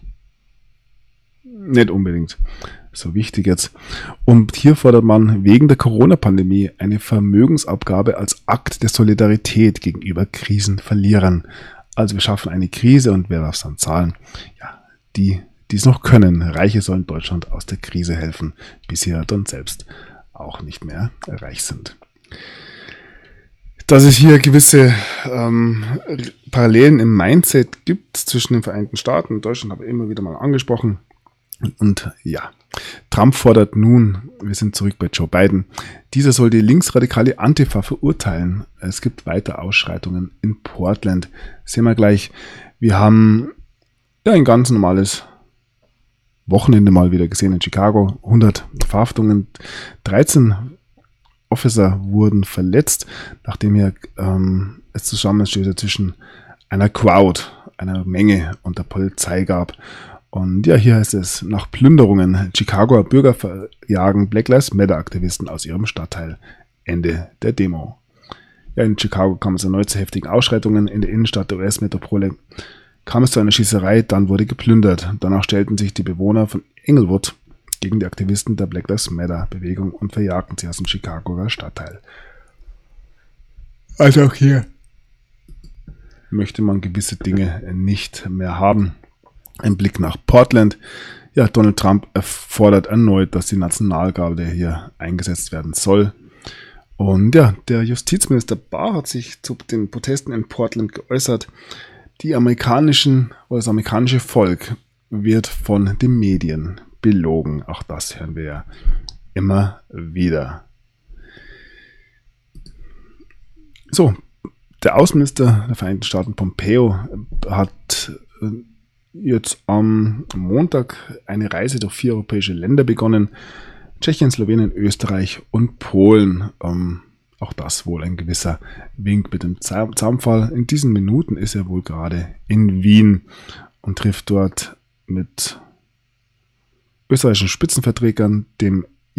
nicht unbedingt so wichtig jetzt. Und hier fordert man wegen der Corona-Pandemie eine Vermögensabgabe als Akt der Solidarität gegenüber Krisenverlierern. Also wir schaffen eine Krise und wer darf es dann zahlen? Ja, die es noch können. Reiche sollen Deutschland aus der Krise helfen, bis sie dann selbst auch nicht mehr reich sind. Dass es hier gewisse Parallelen im Mindset gibt zwischen den Vereinigten Staaten und Deutschland, habe ich immer wieder mal angesprochen. Und ja, Trump fordert nun, wir sind zurück bei Joe Biden, dieser soll die linksradikale Antifa verurteilen. Es gibt weiter Ausschreitungen in Portland. Sehen wir gleich, wir haben ja ein ganz normales Wochenende mal wieder gesehen in Chicago. 100 Verhaftungen, 13 Officer wurden verletzt, nachdem hier es Zusammenstöße zwischen einer Crowd, einer Menge und der Polizei gab. Und ja, hier heißt es, nach Plünderungen, Chicagoer Bürger verjagen Black Lives Matter Aktivisten aus ihrem Stadtteil. Ende der Demo. Ja, in Chicago kam es erneut zu heftigen Ausschreitungen. In der Innenstadt der US-Metropole kam es zu einer Schießerei, dann wurde geplündert. Danach stellten sich die Bewohner von Englewood gegen die Aktivisten der Black Lives Matter Bewegung und verjagten sie aus dem Chicagoer Stadtteil. Also auch hier möchte man gewisse Dinge nicht mehr haben. Ein Blick nach Portland. Ja, Donald Trump fordert erneut, dass die Nationalgarde hier eingesetzt werden soll. Und ja, der Justizminister Barr hat sich zu den Protesten in Portland geäußert. Das amerikanische Volk wird von den Medien belogen. Auch das hören wir ja immer wieder. So, der Außenminister der Vereinigten Staaten Pompeo hat jetzt am Montag eine Reise durch 4 europäische Länder begonnen. Tschechien, Slowenien, Österreich und Polen. Auch das wohl ein gewisser Wink mit dem Zaunpfahl. In diesen Minuten ist er wohl gerade in Wien und trifft dort mit österreichischen Spitzenvertretern, dem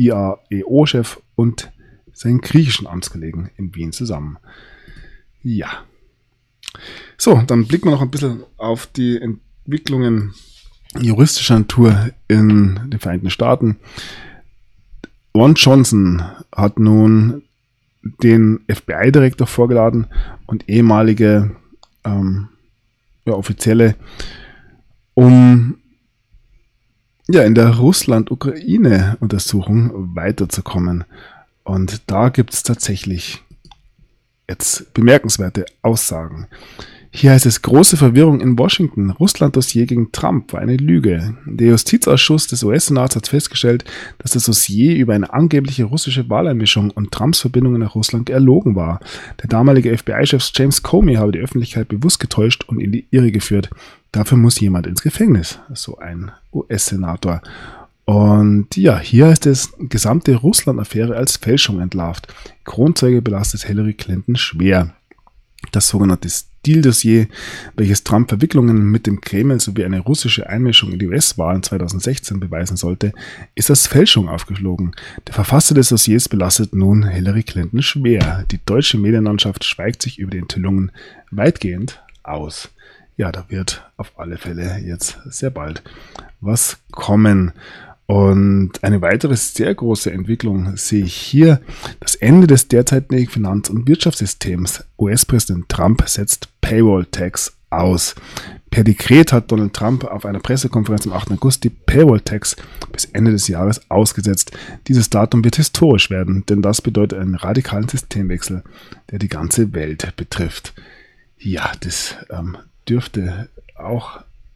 IAEO-Chef und seinen griechischen Amtskollegen in Wien zusammen. Ja. So, dann blicken wir noch ein bisschen auf die Entwicklungen juristischer Natur in den Vereinigten Staaten. Ron Johnson hat nun den FBI-Direktor vorgeladen und ehemalige Offizielle, um in der Russland-Ukraine-Untersuchung weiterzukommen. Und da gibt es tatsächlich jetzt bemerkenswerte Aussagen. Hier heißt es: große Verwirrung in Washington. Russland-Dossier gegen Trump war eine Lüge. Der Justizausschuss des US-Senats hat festgestellt, dass das Dossier über eine angebliche russische Wahleinmischung und Trumps Verbindungen nach Russland erlogen war. Der damalige FBI-Chef James Comey habe die Öffentlichkeit bewusst getäuscht und in die Irre geführt. Dafür muss jemand ins Gefängnis. So ein US-Senator. Und ja, hier heißt es: gesamte Russland-Affäre als Fälschung entlarvt. Kronzeuge belastet Hillary Clinton schwer. Das sogenannte Steele-Dossier, welches Trump Verwicklungen mit dem Kreml sowie eine russische Einmischung in die US-Wahlen 2016 beweisen sollte, ist als Fälschung aufgeflogen. Der Verfasser des Dossiers belastet nun Hillary Clinton schwer. Die deutsche Medienlandschaft schweigt sich über die Enthüllungen weitgehend aus. Ja, da wird auf alle Fälle jetzt sehr bald was kommen. Und eine weitere sehr große Entwicklung sehe ich hier: das Ende des derzeitigen Finanz- und Wirtschaftssystems. US-Präsident Trump setzt Payroll-Tax aus. Per Dekret hat Donald Trump auf einer Pressekonferenz am 8. August die Payroll-Tax bis Ende des Jahres ausgesetzt. Dieses Datum wird historisch werden, denn das bedeutet einen radikalen Systemwechsel, der die ganze Welt betrifft. Ja, das dürfte auch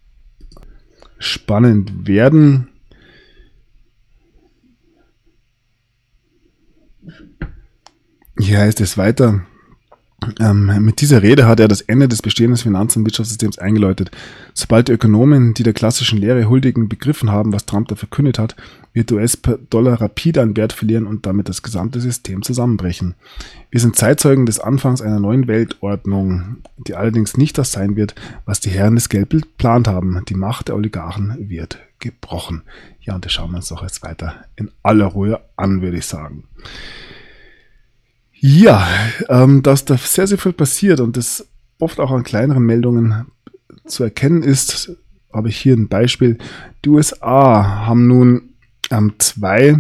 spannend werden. Hier heißt es weiter: mit dieser Rede hat er das Ende des bestehenden Finanz- und Wirtschaftssystems eingeläutet. Sobald die Ökonomen, die der klassischen Lehre huldigen, begriffen haben, was Trump da verkündet hat, wird der US-Dollar rapide an Wert verlieren und damit das gesamte System zusammenbrechen. Wir sind Zeitzeugen des Anfangs einer neuen Weltordnung, die allerdings nicht das sein wird, was die Herren des Geld geplant haben. Die Macht der Oligarchen wird gebrochen. Ja, und das schauen wir uns doch jetzt weiter in aller Ruhe an, würde ich sagen. Ja, dass da sehr, sehr viel passiert und das oft auch an kleineren Meldungen zu erkennen ist, habe ich hier ein Beispiel. Die USA haben nun zwei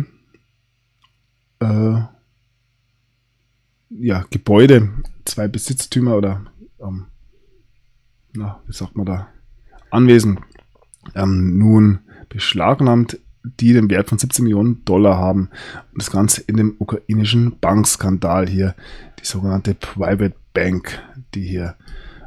Gebäude, zwei Besitztümer oder wie sagt man da, Anwesen nun beschlagnahmt, die den Wert von 17 Millionen Dollar haben. Und das Ganze in dem ukrainischen Bankskandal hier, die sogenannte Private Bank, die hier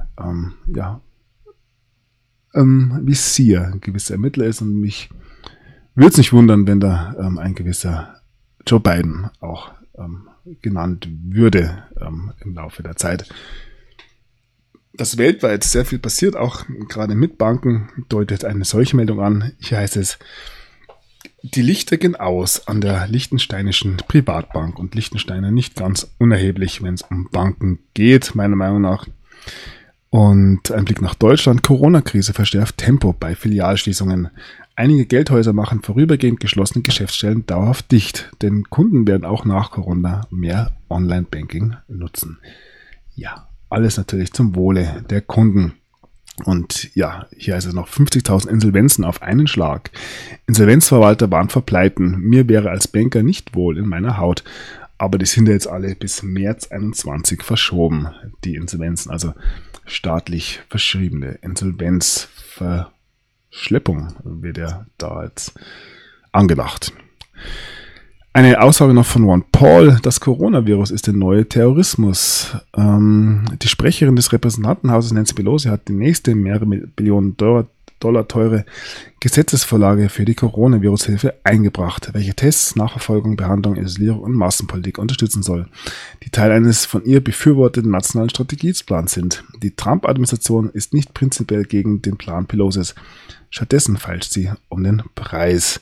Visier, ein gewisser Ermittler ist. Und mich würde es nicht wundern, wenn da ein gewisser Joe Biden auch genannt würde im Laufe der Zeit. Dass weltweit sehr viel passiert, auch gerade mit Banken, deutet eine solche Meldung an. Hier heißt es: die Lichter gehen aus an der liechtensteinischen Privatbank, und Liechtensteiner nicht ganz unerheblich, wenn es um Banken geht, meiner Meinung nach. Und ein Blick nach Deutschland: Corona-Krise verschärft Tempo bei Filialschließungen. Einige Geldhäuser machen vorübergehend geschlossene Geschäftsstellen dauerhaft dicht, denn Kunden werden auch nach Corona mehr Online-Banking nutzen. Ja, alles natürlich zum Wohle der Kunden. Und ja, hier ist es noch: 50.000 Insolvenzen auf einen Schlag. Insolvenzverwalter waren vor Pleiten. Mir wäre als Banker nicht wohl in meiner Haut. Aber die sind ja jetzt alle bis März 21 verschoben, die Insolvenzen. Also staatlich verschriebene Insolvenzverschleppung wird ja da jetzt angedacht. Eine Aussage noch von Ron Paul: das Coronavirus ist der neue Terrorismus. Die Sprecherin des Repräsentantenhauses Nancy Pelosi hat die nächste mehrere Billionen Dollar teure Gesetzesvorlage für die Coronavirus-Hilfe eingebracht, welche Tests, Nachverfolgung, Behandlung, Isolierung und Massenpolitik unterstützen soll, die Teil eines von ihr befürworteten nationalen Strategieplans sind. Die Trump-Administration ist nicht prinzipiell gegen den Plan Pelosis. Stattdessen feilscht sie um den Preis.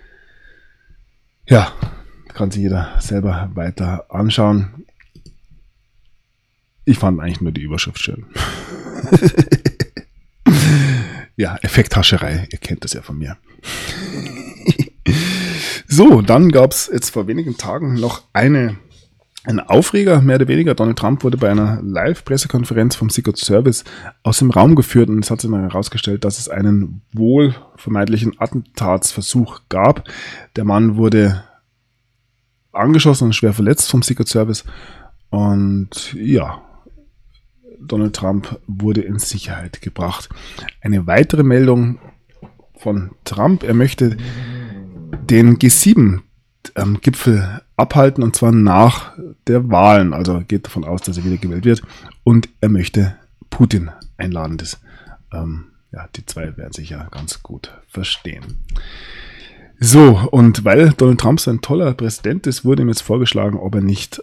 Ja, kann sich jeder selber weiter anschauen. Ich fand eigentlich nur die Überschrift schön. Ja, Effekthascherei, ihr kennt das ja von mir. So, dann gab es jetzt vor wenigen Tagen noch einen Aufreger, mehr oder weniger. Donald Trump wurde bei einer Live-Pressekonferenz vom Secret Service aus dem Raum geführt und es hat sich dann herausgestellt, dass es einen wohl vermeintlichen Attentatsversuch gab. Der Mann wurde angeschossen und schwer verletzt vom Secret Service und ja, Donald Trump wurde in Sicherheit gebracht. Eine weitere Meldung von Trump, er möchte den G7-Gipfel abhalten und zwar nach der Wahlen. Also geht davon aus, dass er wieder gewählt wird und er möchte Putin einladen. Die zwei werden sich ja ganz gut verstehen. So, und weil Donald Trump so ein toller Präsident ist, wurde ihm jetzt vorgeschlagen, ob er nicht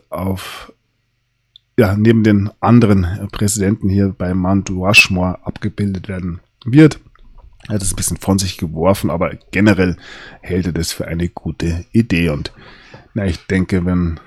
neben den anderen Präsidenten hier bei Mount Rushmore abgebildet werden wird. Er hat es ein bisschen von sich geworfen, aber generell hält er das für eine gute Idee. Und ich denke, wenn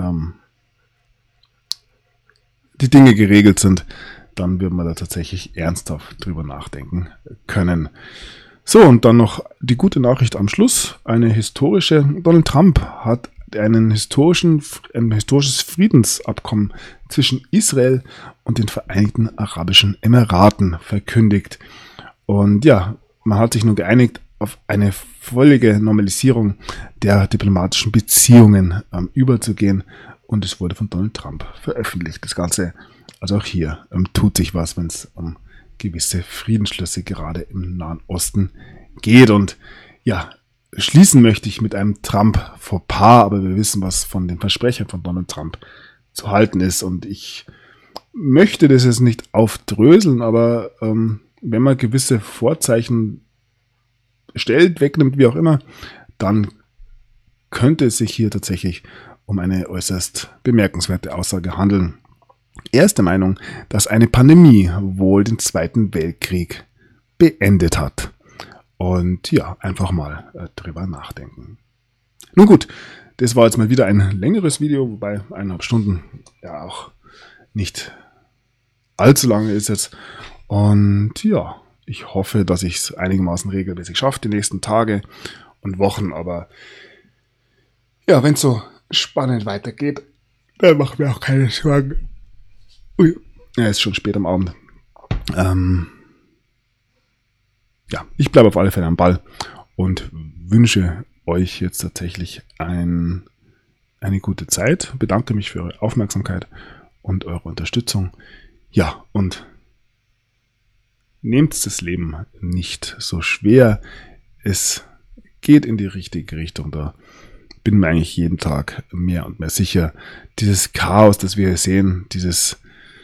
die Dinge geregelt sind, dann wird man da tatsächlich ernsthaft drüber nachdenken können. So, und dann noch die gute Nachricht am Schluss. Eine historische, Donald Trump hat ein historisches Friedensabkommen zwischen Israel und den Vereinigten Arabischen Emiraten verkündigt. Und ja, man hat sich nun geeinigt auf eine völlige Normalisierung der diplomatischen Beziehungen überzugehen. Und es wurde von Donald Trump veröffentlicht. Das Ganze, also auch hier, tut sich was, wenn es um gewisse Friedensschlüsse gerade im Nahen Osten geht. Und ja, schließen möchte ich mit einem Trump-Fauxpas, aber wir wissen, was von den Versprechern von Donald Trump zu halten ist. Und ich möchte das jetzt nicht aufdröseln, aber wenn man gewisse Vorzeichen stellt, wegnimmt, wie auch immer, dann könnte es sich hier tatsächlich um eine äußerst bemerkenswerte Aussage handeln. Er ist der Meinung, dass eine Pandemie wohl den Zweiten Weltkrieg beendet hat. Und ja, einfach mal drüber nachdenken. Nun gut, das war jetzt mal wieder ein längeres Video, wobei 1,5 Stunden ja auch nicht allzu lange ist jetzt. Und ja, ich hoffe, dass ich es einigermaßen regelmäßig schaffe, die nächsten Tage und Wochen. Aber ja, wenn es so spannend weitergeht, dann macht mir auch keine Sorgen. Ui, ja, ist schon spät am Abend. Ich bleibe auf alle Fälle am Ball und wünsche euch jetzt tatsächlich eine gute Zeit. Bedanke mich für eure Aufmerksamkeit und eure Unterstützung. Ja, und nehmt das Leben nicht so schwer. Es geht in die richtige Richtung. Da bin mir eigentlich jeden Tag mehr und mehr sicher. Dieses Chaos, das wir hier sehen, dieses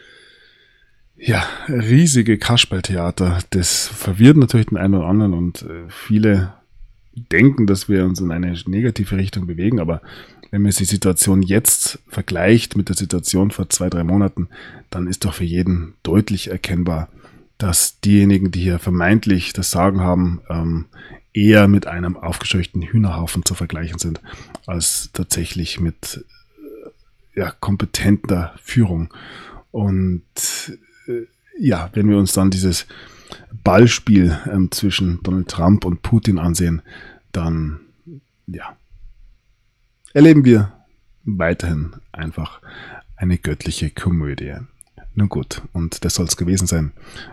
riesige Kasperltheater, das verwirrt natürlich den einen oder anderen und viele denken, dass wir uns in eine negative Richtung bewegen, aber wenn man die Situation jetzt vergleicht mit der Situation vor 2-3 Monaten, dann ist doch für jeden deutlich erkennbar, dass diejenigen, die hier vermeintlich das Sagen haben, eher mit einem aufgescheuchten Hühnerhaufen zu vergleichen sind, als tatsächlich mit kompetenter Führung. Und wenn wir uns dann dieses Ballspiel zwischen Donald Trump und Putin ansehen, dann erleben wir weiterhin einfach eine göttliche Komödie. Nun gut, und das soll es gewesen sein.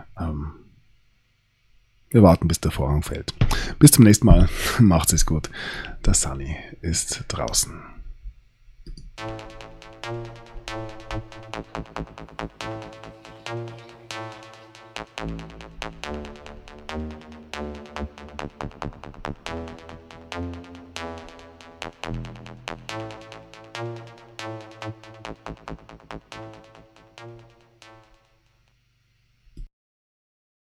Wir warten, bis der Vorhang fällt. Bis zum nächsten Mal. Macht's es gut. Der Sunny ist draußen.